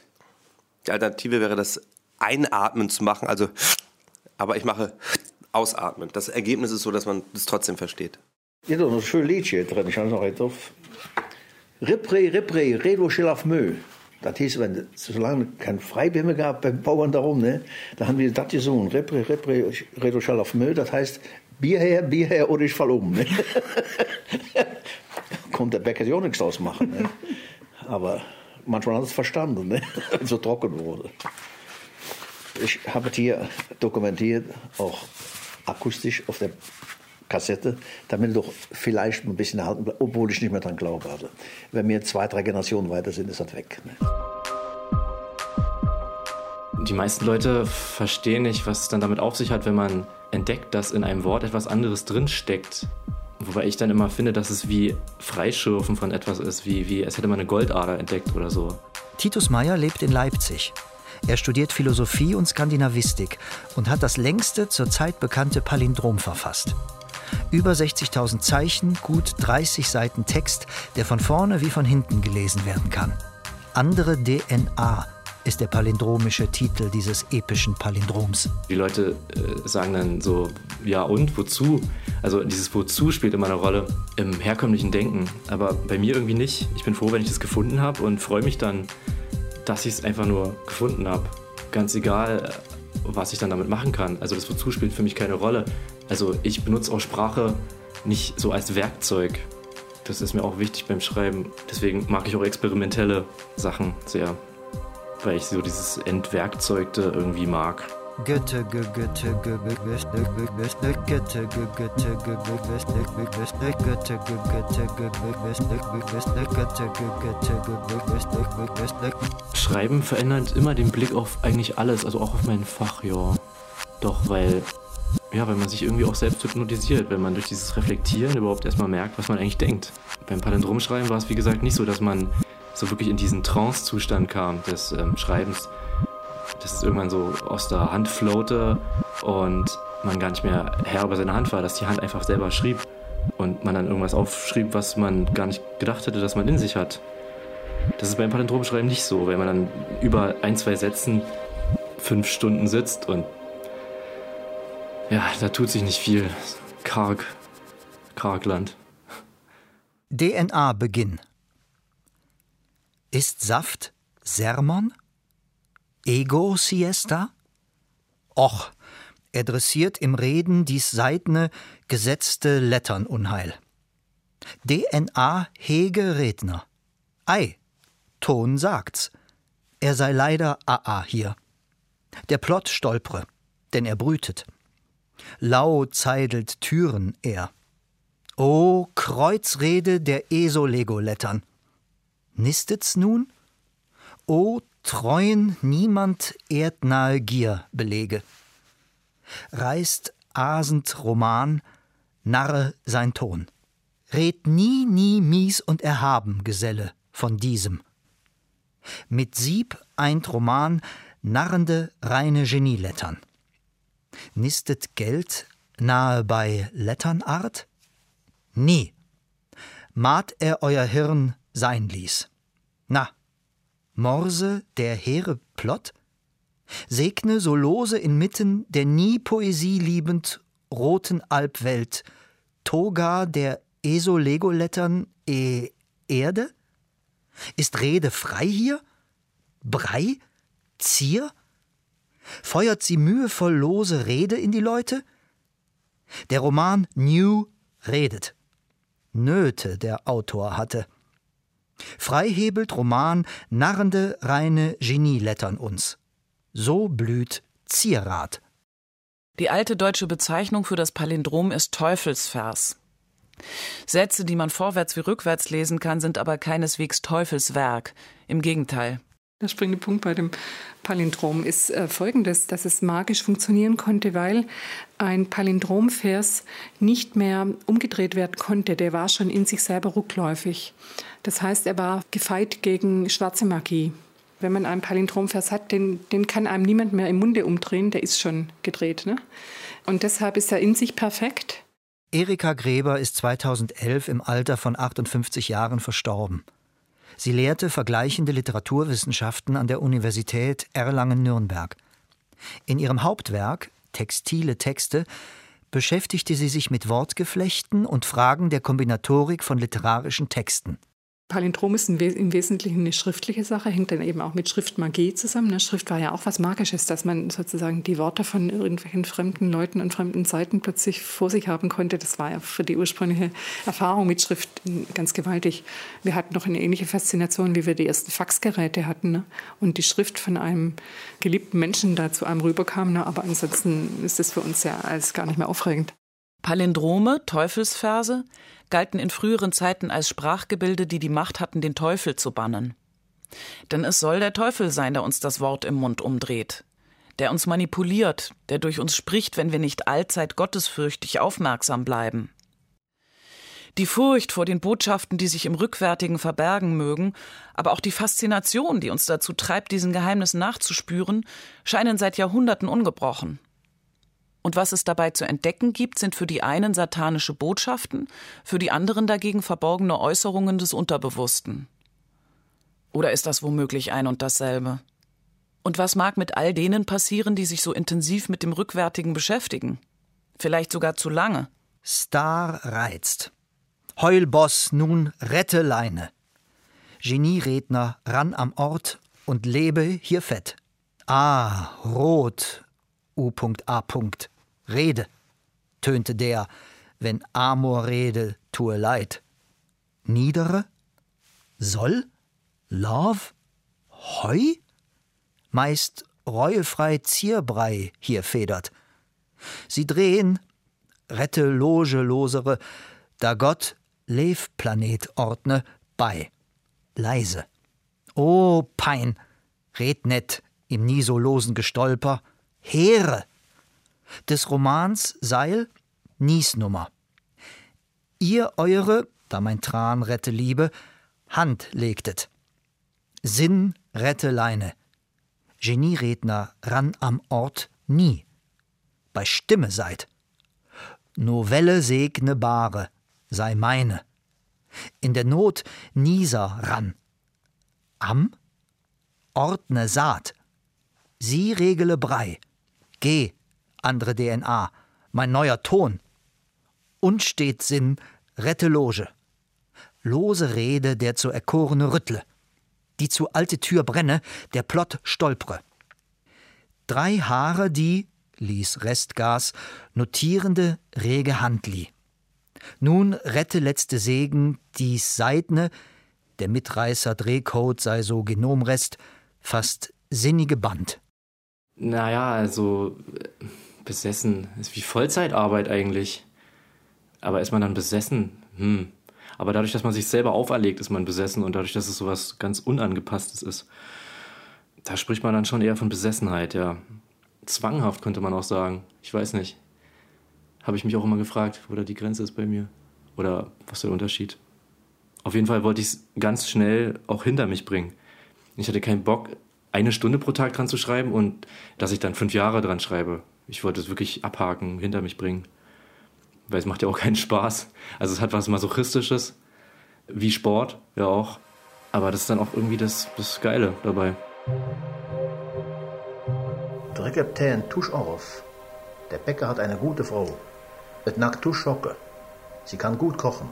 Speaker 1: Die Alternative wäre das Einatmen zu machen, also aber ich mache Ausatmen. Das Ergebnis ist so, dass man das trotzdem versteht.
Speaker 13: Ja, da ist noch ein schönes Liedchen drin, ich habe noch nicht drauf. Ripre, Ripre, Redo Schilaf Mö. Das hieß, wenn solange kein Freibimmel gab beim Bauern darum, ne, da haben wir das gesungen. Repre, repre, Redo Schilaf Mö, das heißt Bier her, Bier her oder ich fall um. Ne? Konnte der Bäcker ja auch nichts draus machen. Ne? Aber manchmal hat es verstanden, ne? Wenn es so trocken wurde. Ich habe es hier dokumentiert, auch akustisch auf der Kassette, damit doch vielleicht ein bisschen erhalten bleibt, obwohl ich nicht mehr dran glaube. Also, wenn wir zwei, drei Generationen weiter sind, ist das weg. Ne?
Speaker 5: Die meisten Leute verstehen nicht, was es dann damit auf sich hat, wenn man entdeckt, dass in einem Wort etwas anderes drinsteckt. Wobei ich dann immer finde, dass es wie Freischürfen von etwas ist, wie, wie als hätte man eine Goldader entdeckt oder so.
Speaker 3: Titus Meyer lebt in Leipzig. Er studiert Philosophie und Skandinavistik und hat das längste zurzeit bekannte Palindrom verfasst. Über sechzigtausend Zeichen, gut dreißig Seiten Text, der von vorne wie von hinten gelesen werden kann. Andere D N A ist der palindromische Titel dieses epischen Palindroms.
Speaker 5: Die Leute äh, sagen dann so, ja und, wozu? Also dieses Wozu spielt immer eine Rolle im herkömmlichen Denken, aber bei mir irgendwie nicht. Ich bin froh, wenn ich das gefunden habe und freue mich dann, dass ich es einfach nur gefunden habe. Ganz egal, was ich dann damit machen kann. Also das Wozu spielt für mich keine Rolle. Also ich benutze auch Sprache nicht so als Werkzeug. Das ist mir auch wichtig beim Schreiben. Deswegen mag ich auch experimentelle Sachen sehr, weil ich so dieses Entwerkzeugte irgendwie mag.
Speaker 3: Götte, Götte, Götte, Götte,
Speaker 5: Schreiben verändert immer den Blick auf eigentlich alles, also auch auf mein Fach, ja. Doch, weil, ja, weil man sich irgendwie auch selbst hypnotisiert, wenn man durch dieses Reflektieren überhaupt erstmal merkt, was man eigentlich denkt. Beim Palindromschreiben war es, wie gesagt, nicht so, dass man so wirklich in diesen Trance-Zustand kam des ähm, Schreibens. Dass es irgendwann so aus der Hand floate und man gar nicht mehr Herr über seine Hand war, dass die Hand einfach selber schrieb und man dann irgendwas aufschrieb, was man gar nicht gedacht hätte, dass man in sich hat. Das ist beim Palindromschreiben nicht so, weil man dann über ein, zwei Sätzen fünf Stunden sitzt und ja, da tut sich nicht viel. Karg, Kargland.
Speaker 3: D N A-Beginn. Ist Saft Sermon? Ego-Siesta? Och, er dressiert im Reden dies seidne, gesetzte Letternunheil. D N A hege Redner. Ei, Ton sagt's. Er sei leider A A hier. Der Plott stolpre, denn er brütet. Lau zeidelt Türen er. O Kreuzrede der Esolego-Lettern. Nistet's nun? O treuen niemand erdnahe Gier belege. Reißt asend Roman, narre sein Ton. Red nie, nie mies und erhaben, Geselle, von diesem. Mit Sieb eint Roman narrende reine Genielettern. Nistet Geld nahe bei Letternart? Nie. Mat er euer Hirn sein ließ. Na, Morse, der hehre Plott? Segne so lose inmitten der nie Poesie liebend roten Alpwelt, Toga der Esolego-Lettern e Erde? Ist Rede frei hier? Brei? Zier? Feuert sie mühevoll lose Rede in die Leute? Der Roman New redet. Nöte der Autor hatte. Frei hebelt Roman narrende reine Genielettern uns. So blüht Zierat.
Speaker 7: Die alte deutsche Bezeichnung für das Palindrom ist Teufelsvers. Sätze, die man vorwärts wie rückwärts lesen kann, sind aber keineswegs Teufelswerk. Im Gegenteil.
Speaker 10: Der springende Punkt bei dem Palindrom ist äh, folgendes, dass es magisch funktionieren konnte, weil ein Palindromvers nicht mehr umgedreht werden konnte. Der war schon in sich selber rückläufig. Das heißt, er war gefeit gegen schwarze Magie. Wenn man einen Palindromvers hat, den, den kann einem niemand mehr im Munde umdrehen, der ist schon gedreht. Ne? Und deshalb ist er in sich perfekt.
Speaker 3: Erika Gräber ist zweitausendelf im Alter von achtundfünfzig Jahren verstorben. Sie lehrte vergleichende Literaturwissenschaften an der Universität Erlangen-Nürnberg. In ihrem Hauptwerk Textile Texte beschäftigte sie sich mit Wortgeflechten und Fragen der Kombinatorik von literarischen Texten.
Speaker 10: Palindrom ist im Wesentlichen eine schriftliche Sache, hängt dann eben auch mit Schriftmagie zusammen. Schrift war ja auch was Magisches, dass man sozusagen die Worte von irgendwelchen fremden Leuten und fremden Seiten plötzlich vor sich haben konnte. Das war ja für die ursprüngliche Erfahrung mit Schrift ganz gewaltig. Wir hatten noch eine ähnliche Faszination, wie wir die ersten Faxgeräte hatten, ne? Und die Schrift von einem geliebten Menschen da zu einem rüberkam. Ne? Aber ansonsten ist das für uns ja alles gar nicht mehr aufregend.
Speaker 7: Palindrome, Teufelsverse, galten in früheren Zeiten als Sprachgebilde, die die Macht hatten, den Teufel zu bannen. Denn es soll der Teufel sein, der uns das Wort im Mund umdreht, der uns manipuliert, der durch uns spricht, wenn wir nicht allzeit gottesfürchtig aufmerksam bleiben. Die Furcht vor den Botschaften, die sich im Rückwärtigen verbergen mögen, aber auch die Faszination, die uns dazu treibt, diesen Geheimnissen nachzuspüren, scheinen seit Jahrhunderten ungebrochen. Und was es dabei zu entdecken gibt, sind für die einen satanische Botschaften, für die anderen dagegen verborgene Äußerungen des Unterbewussten. Oder ist das womöglich ein und dasselbe? Und was mag mit all denen passieren, die sich so intensiv mit dem Rückwärtigen beschäftigen? Vielleicht sogar zu lange.
Speaker 3: Star reizt. Heulboss nun rette Leine. Genieredner ran am Ort und lebe hier fett. Ah, rot U.A. Rede, tönte der, wenn Amor rede, tue leid. Niedere? Soll? Love? Heu? Meist reuefrei Zierbrei hier federt. Sie drehen, rette Loge losere, da Gott Lev-Planet ordne, bei. Leise. O Pein, red net im nie so losen Gestolper, Heere. Des Romans Seil, Niesnummer. Ihr eure, da mein Tran rette Liebe, Hand legtet. Sinn rette Leine. Genieredner ran am Ort nie. Bei Stimme seid. Novelle segne Bahre, sei meine. In der Not Nieser ran. Am? Ordne Saat. Sie regele Brei. Geh, andere D N A, mein neuer Ton. Unsteht Sinn, rette Loge. Lose Rede, der zu erkorene rüttle. Die zu alte Tür brenne, der Plott stolpre. Drei Haare, die, ließ Restgas, notierende, rege Handli. Nun rette letzte Segen, dies Seidne, der Mitreißer Drehcode sei so Genomrest, fast sinnige Band.
Speaker 5: Naja, also besessen ist wie Vollzeitarbeit eigentlich. Aber ist man dann besessen? Hm. Aber dadurch, dass man sich selber auferlegt, ist man besessen und dadurch, dass es sowas ganz Unangepasstes ist, da spricht man dann schon eher von Besessenheit, ja. Zwanghaft könnte man auch sagen. Ich weiß nicht. Habe ich mich auch immer gefragt, wo da die Grenze ist bei mir. Oder was der Unterschied. Auf jeden Fall wollte ich es ganz schnell auch hinter mich bringen. Ich hatte keinen Bock, eine Stunde pro Tag dran zu schreiben und dass ich dann fünf Jahre dran schreibe. Ich wollte es wirklich abhaken, hinter mich bringen. Weil es macht ja auch keinen Spaß. Also es hat was Masochistisches, wie Sport, ja auch. Aber das ist dann auch irgendwie das, das Geile dabei.
Speaker 13: Drück den Tusch auf. Der Bäcker hat eine gute Frau. Et nackt Tusch schocke. Sie kann gut kochen.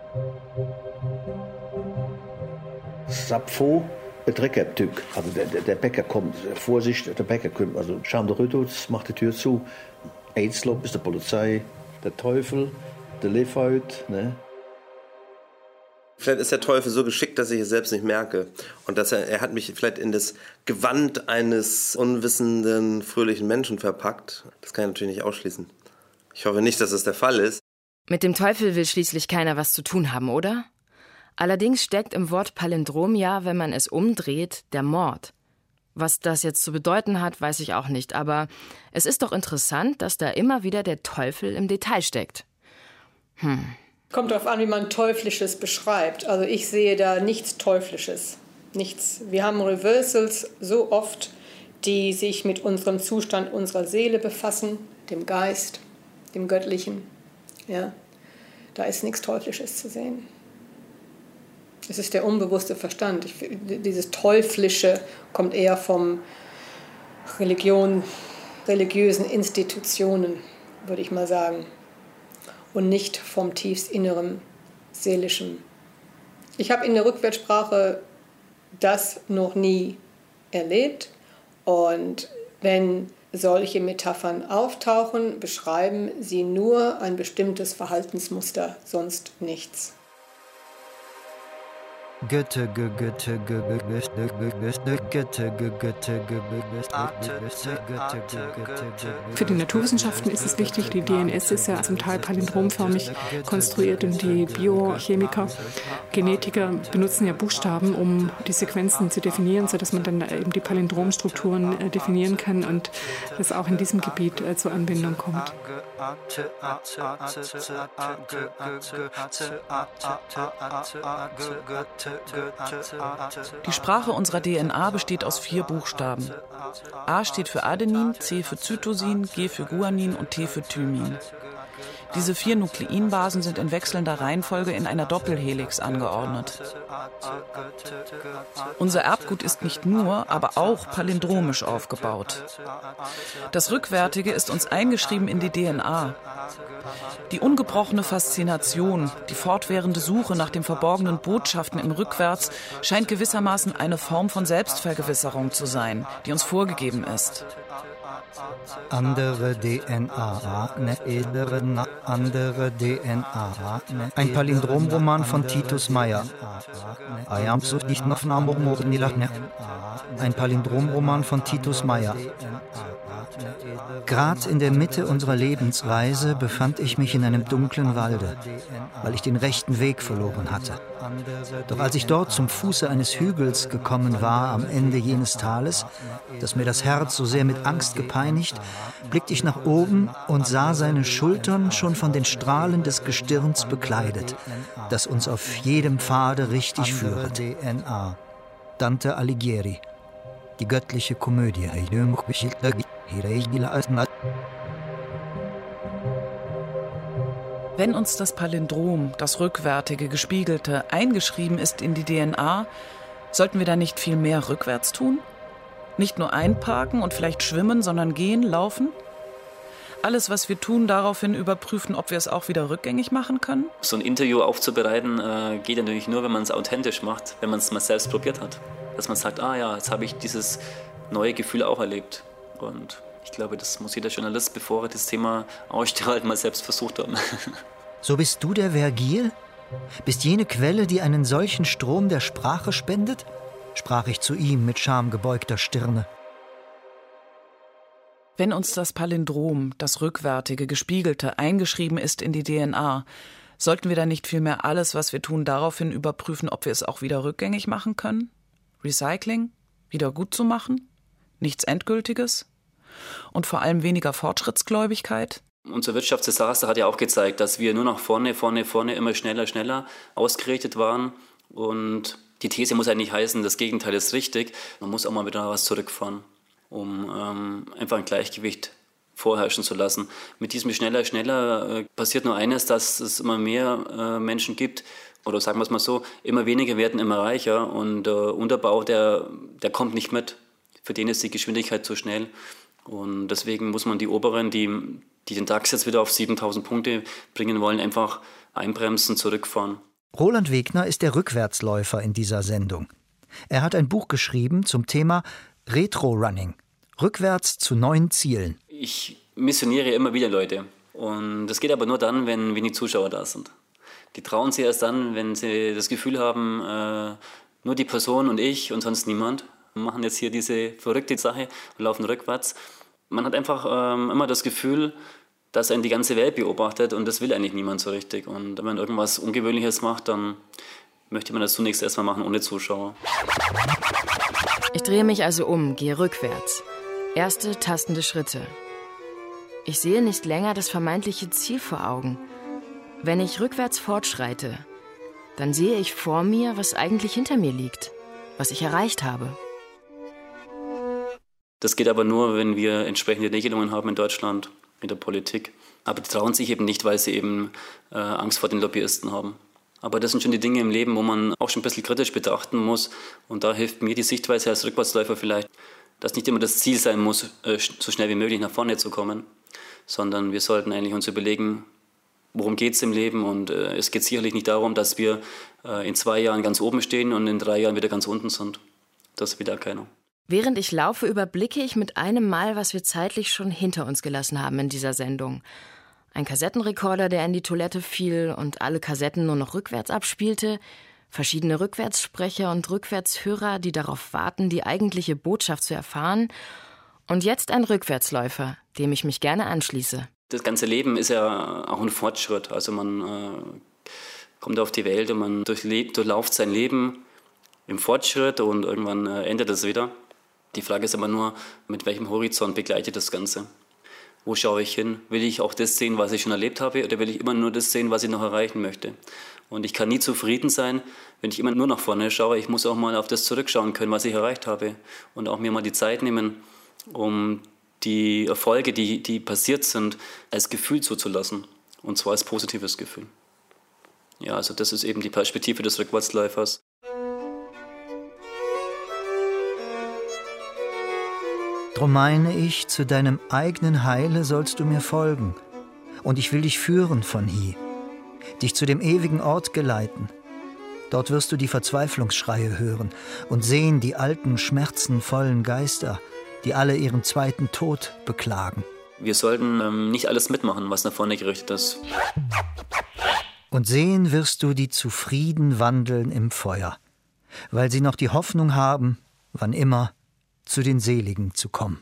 Speaker 15: Sapfo, et Dreckabtück. Also der, der, der Bäcker kommt. Vorsicht, der Bäcker kommt. Also Scham der Rüttels macht die Tür zu. Aidslob ist der Polizei. Der Teufel, der Lefaut, ne?
Speaker 1: Vielleicht ist der Teufel so geschickt, dass ich es selbst nicht merke. Und dass er, er hat mich vielleicht in das Gewand eines unwissenden, fröhlichen Menschen verpackt. Das kann ich natürlich nicht ausschließen. Ich hoffe nicht, dass es der Fall ist.
Speaker 4: Mit dem Teufel will schließlich keiner was zu tun haben, oder? Allerdings steckt im Wort Palindrom ja, wenn man es umdreht, der Mord. Was das jetzt zu bedeuten hat, weiß ich auch nicht. Aber es ist doch interessant, dass da immer wieder der Teufel im Detail steckt. Hm.
Speaker 10: Kommt darauf an, wie man Teuflisches beschreibt. Also ich sehe da nichts Teuflisches. Nichts. Wir haben Reversals so oft, die sich mit unserem Zustand unserer Seele befassen, dem Geist, dem Göttlichen. Ja, da ist nichts Teuflisches zu sehen. Es ist der unbewusste Verstand. Ich, dieses Teuflische kommt eher vom Religion, religiösen Institutionen, würde ich mal sagen. Und nicht vom tiefstinneren, seelischen. Ich habe in der Rückwärtssprache das noch nie erlebt. Und wenn solche Metaphern auftauchen, beschreiben sie nur ein bestimmtes Verhaltensmuster, sonst nichts.
Speaker 3: Götte, Götte,
Speaker 16: Für die Naturwissenschaften ist es wichtig, die D N S ist ja zum Teil palindromförmig konstruiert und die Biochemiker, Genetiker benutzen ja Buchstaben, um die Sequenzen zu definieren, sodass man dann eben die Palindromstrukturen definieren kann und das auch in diesem Gebiet zur Anwendung kommt.
Speaker 7: Die Sprache unserer D N A besteht aus vier Buchstaben. A steht für Adenin, C für Cytosin, G für Guanin und T für Thymin. Diese vier Nukleinbasen sind in wechselnder Reihenfolge in einer Doppelhelix angeordnet. Unser Erbgut ist nicht nur, aber auch palindromisch aufgebaut. Das Rückwärtige ist uns eingeschrieben in die D N A. Die ungebrochene Faszination, die fortwährende Suche nach den verborgenen Botschaften im Rückwärts scheint gewissermaßen eine Form von Selbstvergewisserung zu sein, die uns vorgegeben ist.
Speaker 3: Andere D N A, ne edere, andere D N A. Ein Palindromroman von Titus Meyer. Ein Palindromroman von Titus Meyer. Grad in der Mitte unserer Lebensreise befand ich mich in einem dunklen Walde, weil ich den rechten Weg verloren hatte. Doch als ich dort zum Fuße eines Hügels gekommen war, am Ende jenes Tales, das mir das Herz so sehr mit Angst gepeinigt, blickte ich nach oben und sah seine Schultern schon von den Strahlen des Gestirns bekleidet, das uns auf jedem Pfade richtig führet. Dante Alighieri, die göttliche Komödie.
Speaker 7: Wenn uns das Palindrom, das Rückwärtige, Gespiegelte, eingeschrieben ist in die D N A, sollten wir da nicht viel mehr rückwärts tun? Nicht nur einparken und vielleicht schwimmen, sondern gehen, laufen? Alles, was wir tun, daraufhin überprüfen, ob wir es auch wieder rückgängig machen können?
Speaker 6: So ein Interview aufzubereiten, äh, geht natürlich nur, wenn man es authentisch macht, wenn man es mal selbst probiert hat. Dass man sagt, ah ja, jetzt habe ich dieses neue Gefühl auch erlebt. Und ich glaube, das muss jeder Journalist, bevor er das Thema ausstrahlt, mal selbst versucht haben.
Speaker 3: So bist du der Vergil? Bist jene Quelle, die einen solchen Strom der Sprache spendet? Sprach ich zu ihm mit schamgebeugter Stirne.
Speaker 7: Wenn uns das Palindrom, das Rückwärtige, Gespiegelte, eingeschrieben ist in die D N A, sollten wir dann nicht vielmehr alles, was wir tun, daraufhin überprüfen, ob wir es auch wieder rückgängig machen können? Recycling? Wieder gut zu machen? Nichts Endgültiges? Und vor allem weniger Fortschrittsgläubigkeit?
Speaker 6: Unser Wirtschaftsdesaster hat ja auch gezeigt, dass wir nur nach vorne, vorne, vorne immer schneller, schneller ausgerichtet waren. Und die These muss eigentlich heißen, das Gegenteil ist richtig. Man muss auch mal wieder was zurückfahren, um ähm, einfach ein Gleichgewicht vorherrschen zu lassen. Mit diesem schneller, schneller äh, passiert nur eines, dass es immer mehr äh, Menschen gibt, oder sagen wir es mal so, immer weniger werden immer reicher und der äh, Unterbau, der, der kommt nicht mit. Für den ist die Geschwindigkeit zu schnell. Und deswegen muss man die Oberen, die, die den DAX jetzt wieder auf siebentausend Punkte bringen wollen, einfach einbremsen, zurückfahren.
Speaker 3: Roland Wegner ist der Rückwärtsläufer in dieser Sendung. Er hat ein Buch geschrieben zum Thema Retro-Running, rückwärts zu neuen Zielen.
Speaker 6: Ich missioniere immer wieder Leute. Und das geht aber nur dann, wenn wenig Zuschauer da sind. Die trauen sich erst dann, wenn sie das Gefühl haben, äh, nur die Person und ich und sonst niemand. Wir machen jetzt hier diese verrückte Sache und laufen rückwärts. Man hat einfach ähm, immer das Gefühl, dass einen die ganze Welt beobachtet und das will eigentlich niemand so richtig. Und wenn man irgendwas Ungewöhnliches macht, dann möchte man das zunächst erstmal machen ohne Zuschauer.
Speaker 4: Ich drehe mich also um, gehe rückwärts. Erste tastende Schritte. Ich sehe nicht länger das vermeintliche Ziel vor Augen. Wenn ich rückwärts fortschreite, dann sehe ich vor mir, was eigentlich hinter mir liegt, was ich erreicht habe.
Speaker 6: Das geht aber nur, wenn wir entsprechende Regelungen haben in Deutschland, in der Politik. Aber die trauen sich eben nicht, weil sie eben äh, Angst vor den Lobbyisten haben. Aber das sind schon die Dinge im Leben, wo man auch schon ein bisschen kritisch betrachten muss. Und da hilft mir die Sichtweise als Rückwärtsläufer vielleicht, dass nicht immer das Ziel sein muss, äh, so schnell wie möglich nach vorne zu kommen, sondern wir sollten eigentlich uns überlegen, worum geht es im Leben. Und äh, es geht sicherlich nicht darum, dass wir äh, in zwei Jahren ganz oben stehen und in drei Jahren wieder ganz unten sind. Das will ja keiner.
Speaker 4: Während ich laufe, überblicke ich mit einem Mal, was wir zeitlich schon hinter uns gelassen haben in dieser Sendung. Ein Kassettenrekorder, der in die Toilette fiel und alle Kassetten nur noch rückwärts abspielte, verschiedene Rückwärtssprecher und Rückwärtshörer, die darauf warten, die eigentliche Botschaft zu erfahren, und jetzt ein Rückwärtsläufer, dem ich mich gerne anschließe.
Speaker 6: Das ganze Leben ist ja auch ein Fortschritt. Also man äh, kommt auf die Welt und man durchlebt, durchlauft sein Leben im Fortschritt und irgendwann äh, endet es wieder. Die Frage ist aber nur, mit welchem Horizont begleitet das Ganze? Wo schaue ich hin? Will ich auch das sehen, was ich schon erlebt habe, oder will ich immer nur das sehen, was ich noch erreichen möchte? Und ich kann nie zufrieden sein, wenn ich immer nur nach vorne schaue. Ich muss auch mal auf das zurückschauen können, was ich erreicht habe. Und auch mir mal die Zeit nehmen, um die Erfolge, die, die passiert sind, als Gefühl zuzulassen. Und zwar als positives Gefühl. Ja, also das ist eben die Perspektive des Rückwärtsläufers.
Speaker 3: Drum meine ich, zu deinem eigenen Heile sollst du mir folgen. Und ich will dich führen von hier, dich zu dem ewigen Ort geleiten. Dort wirst du die Verzweiflungsschreie hören und sehen die alten, schmerzenvollen Geister, die alle ihren zweiten Tod beklagen.
Speaker 6: Wir sollten ähm, nicht alles mitmachen, was nach vorne gerichtet ist.
Speaker 3: Und sehen wirst du die zufrieden wandeln im Feuer, weil sie noch die Hoffnung haben, wann immer, zu den Seligen zu kommen.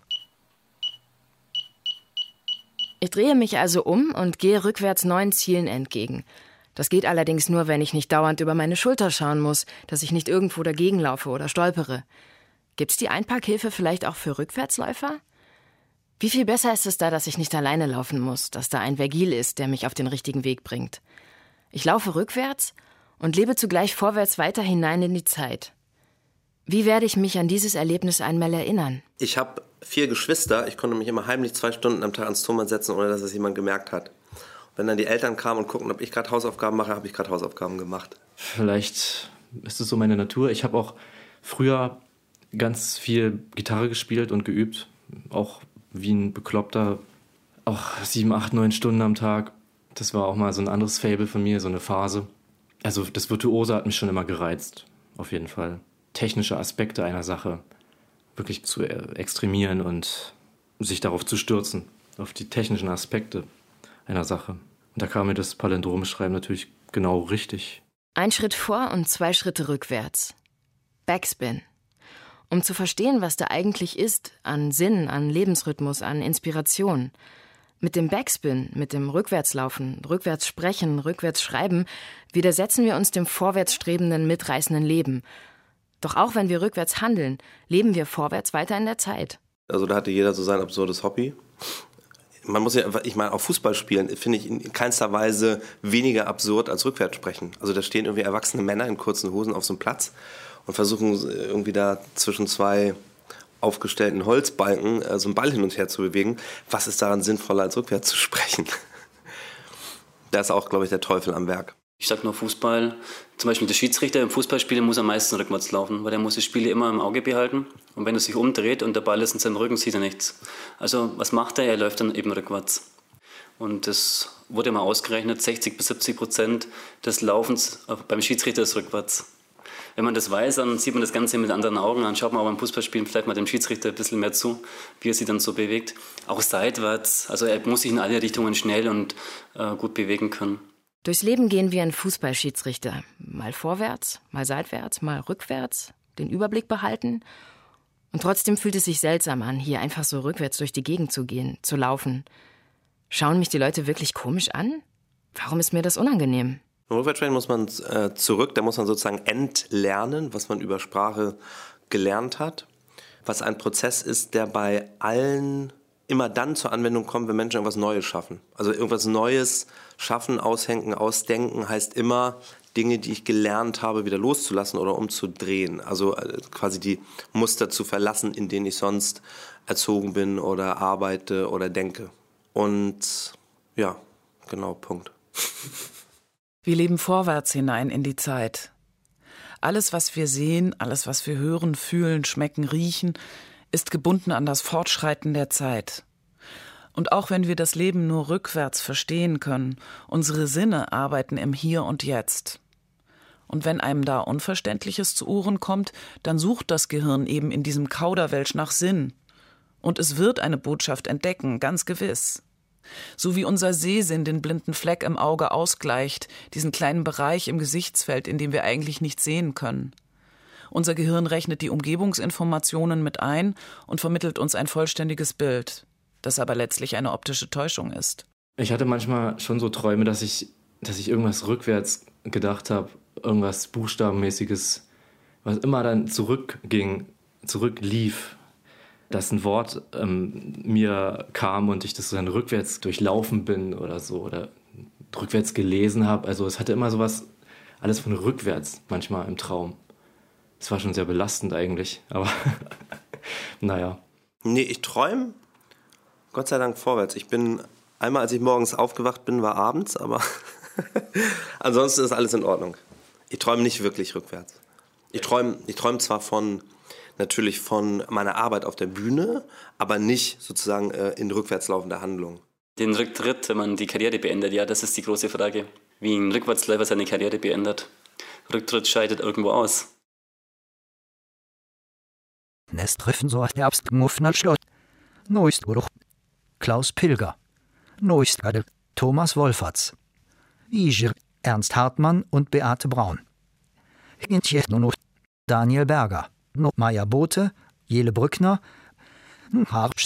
Speaker 4: Ich drehe mich also um und gehe rückwärts neuen Zielen entgegen. Das geht allerdings nur, wenn ich nicht dauernd über meine Schulter schauen muss, dass ich nicht irgendwo dagegen laufe oder stolpere. Gibt's die Einparkhilfe vielleicht auch für Rückwärtsläufer? Wie viel besser ist es da, dass ich nicht alleine laufen muss, dass da ein Vergil ist, der mich auf den richtigen Weg bringt. Ich laufe rückwärts und lebe zugleich vorwärts weiter hinein in die Zeit. Wie werde ich mich an dieses Erlebnis einmal erinnern?
Speaker 1: Ich habe vier Geschwister. Ich konnte mich immer heimlich zwei Stunden am Tag ans Turmband setzen, ohne dass es jemand gemerkt hat. Wenn dann die Eltern kamen und gucken, ob ich gerade Hausaufgaben mache, habe ich gerade Hausaufgaben gemacht.
Speaker 5: Vielleicht ist es so meine Natur. Ich habe auch früher ganz viel Gitarre gespielt und geübt. Auch wie ein Bekloppter. Auch sieben, acht, neun Stunden am Tag. Das war auch mal so ein anderes Faible von mir, so eine Phase. Also das Virtuose hat mich schon immer gereizt, auf jeden Fall. Technische Aspekte einer Sache wirklich zu extremieren und sich darauf zu stürzen, auf die technischen Aspekte einer Sache. Und da kam mir das Palindrome-Schreiben natürlich genau richtig.
Speaker 4: Ein Schritt vor und zwei Schritte rückwärts. Backspin. Um zu verstehen, was da eigentlich ist, an Sinn, an Lebensrhythmus, an Inspiration. Mit dem Backspin, mit dem Rückwärtslaufen, Rückwärtssprechen, Rückwärtsschreiben widersetzen wir uns dem vorwärtsstrebenden, mitreißenden Leben. Doch auch wenn wir rückwärts handeln, leben wir vorwärts weiter in der Zeit.
Speaker 1: Also da hatte jeder so sein absurdes Hobby. Man muss ja, ich meine, auch Fußball spielen finde ich in keinster Weise weniger absurd als rückwärts sprechen. Also da stehen irgendwie erwachsene Männer in kurzen Hosen auf so einem Platz und versuchen irgendwie da zwischen zwei aufgestellten Holzbalken äh, so einen Ball hin und her zu bewegen. Was ist daran sinnvoller, als rückwärts zu sprechen? Da ist auch, glaube ich, der Teufel am Werk.
Speaker 6: Ich sage nur Fußball, zum Beispiel der Schiedsrichter im Fußballspiel muss am meisten rückwärts laufen, weil der muss die Spiele immer im Auge behalten. Und wenn er sich umdreht und der Ball ist in seinem Rücken, sieht er nichts. Also was macht er? Er läuft dann eben rückwärts. Und das wurde mal ausgerechnet, sechzig bis siebzig Prozent des Laufens beim Schiedsrichter ist rückwärts. Wenn man das weiß, dann sieht man das Ganze mit anderen Augen. Dann schaut man auch beim Fußballspielen vielleicht mal dem Schiedsrichter ein bisschen mehr zu, wie er sich dann so bewegt. Auch seitwärts, also er muss sich in alle Richtungen schnell und äh, gut bewegen können.
Speaker 4: Durchs Leben gehen wie ein Fußballschiedsrichter. Mal vorwärts, mal seitwärts, mal rückwärts, den Überblick behalten. Und trotzdem fühlt es sich seltsam an, hier einfach so rückwärts durch die Gegend zu gehen, zu laufen. Schauen mich die Leute wirklich komisch an? Warum ist mir das unangenehm?
Speaker 1: Rückwärtssprechen muss man äh, zurück, da muss man sozusagen entlernen, was man über Sprache gelernt hat. Was ein Prozess ist, der bei allen immer dann zur Anwendung kommt, wenn Menschen irgendwas Neues schaffen. Also irgendwas Neues schaffen, aushenken, ausdenken, heißt immer, Dinge, die ich gelernt habe, wieder loszulassen oder umzudrehen. Also quasi die Muster zu verlassen, in denen ich sonst erzogen bin oder arbeite oder denke. Und ja, genau, Punkt.
Speaker 7: Wir leben vorwärts hinein in die Zeit. Alles, was wir sehen, alles, was wir hören, fühlen, schmecken, riechen, ist gebunden an das Fortschreiten der Zeit. Und auch wenn wir das Leben nur rückwärts verstehen können, unsere Sinne arbeiten im Hier und Jetzt. Und wenn einem da Unverständliches zu Ohren kommt, dann sucht das Gehirn eben in diesem Kauderwelsch nach Sinn. Und es wird eine Botschaft entdecken, ganz gewiss. So wie unser Sehsinn den blinden Fleck im Auge ausgleicht, diesen kleinen Bereich im Gesichtsfeld, in dem wir eigentlich nichts sehen können. Unser Gehirn rechnet die Umgebungsinformationen mit ein und vermittelt uns ein vollständiges Bild, das aber letztlich eine optische Täuschung ist.
Speaker 5: Ich hatte manchmal schon so Träume, dass ich, dass ich irgendwas rückwärts gedacht habe, irgendwas Buchstabenmäßiges, was immer dann zurückging, zurücklief, dass ein Wort ähm, mir kam und ich das dann rückwärts durchlaufen bin oder so oder rückwärts gelesen habe. Also es hatte immer sowas, alles von rückwärts manchmal im Traum. Das war schon sehr belastend eigentlich, aber naja.
Speaker 1: Nee, ich träume Gott sei Dank vorwärts. Ich bin Einmal, als ich morgens aufgewacht bin, war abends, aber ansonsten ist alles in Ordnung. Ich träume nicht wirklich rückwärts. Ich träume ich träume zwar von, natürlich von meiner Arbeit auf der Bühne, aber nicht sozusagen äh, in rückwärts laufender Handlung.
Speaker 6: Den Rücktritt, wenn man die Karriere beendet, ja, das ist die große Frage. Wie ein Rückwärtsläufer seine Karriere beendet. Rücktritt scheidet irgendwo aus.
Speaker 3: Nest treffen so Herbst muffner Schlott. Neustgeruch. Klaus Pilger. Neustgade. Thomas Wolferts. Iger. Ernst Hartmann und Beate Braun. Hintjechnono. Daniel Berger. No Meier Bote. Jele Brückner. Harpsch.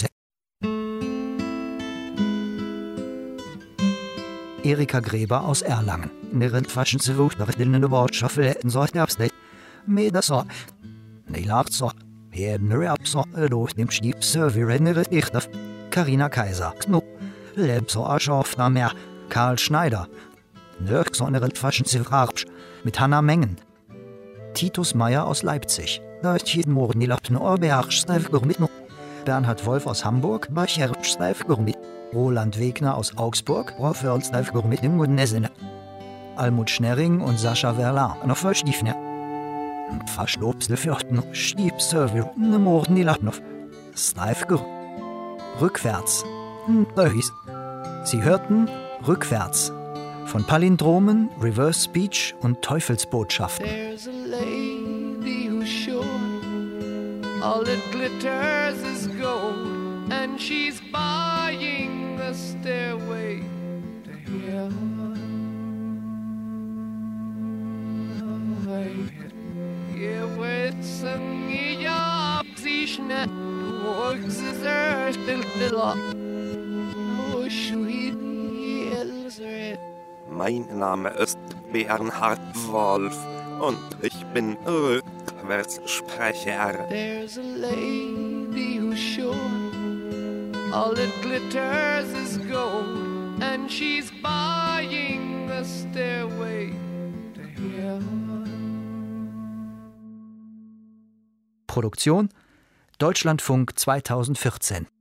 Speaker 3: Erika Gräber aus Erlangen. Nirrend faschen zu Wut nach den Wortschaffe hätten so Herbst. Me das so. Ne lacht so. So, durch dem Stiebse, wir erinnere ich auf Carina Kaiser, Knupp, Lebso Aschofner mehr, Karl Schneider, Nörgsonneren Faschenzivratsch, mit Hanna Mengen, Titus Meyer aus Leipzig, Leuchtchen Morgen die Lappen Orberg, Steifgur mit Bernhard Wolf aus Hamburg, Bacher Steifgur mit Roland Wegner aus Augsburg, Rolf Steifgur mit dem Gudnesene, Almut Schnerring und Sascha Verla, noch Verschliefner. Verschlobsle Fürchten, Stiebse, wir ne Morden die Lappnow. Steifger. Rückwärts. Döhis. Sie hörten Rückwärts. Von Palindromen, Reverse Speech und Teufelsbotschaften.
Speaker 2: There's a lady who's sure all that glitters is gold, and she's buying a stairway to heaven. Ihr wissen, ich hab sie schnell, wo sie sehr still
Speaker 12: Mein Name ist Bernhard Wolf und ich bin Rückwärtssprecher.
Speaker 2: There's a lady who's sure all that glitters is gold, and she's buying a stairway to heaven.
Speaker 3: Produktion Deutschlandfunk zweitausendvierzehn.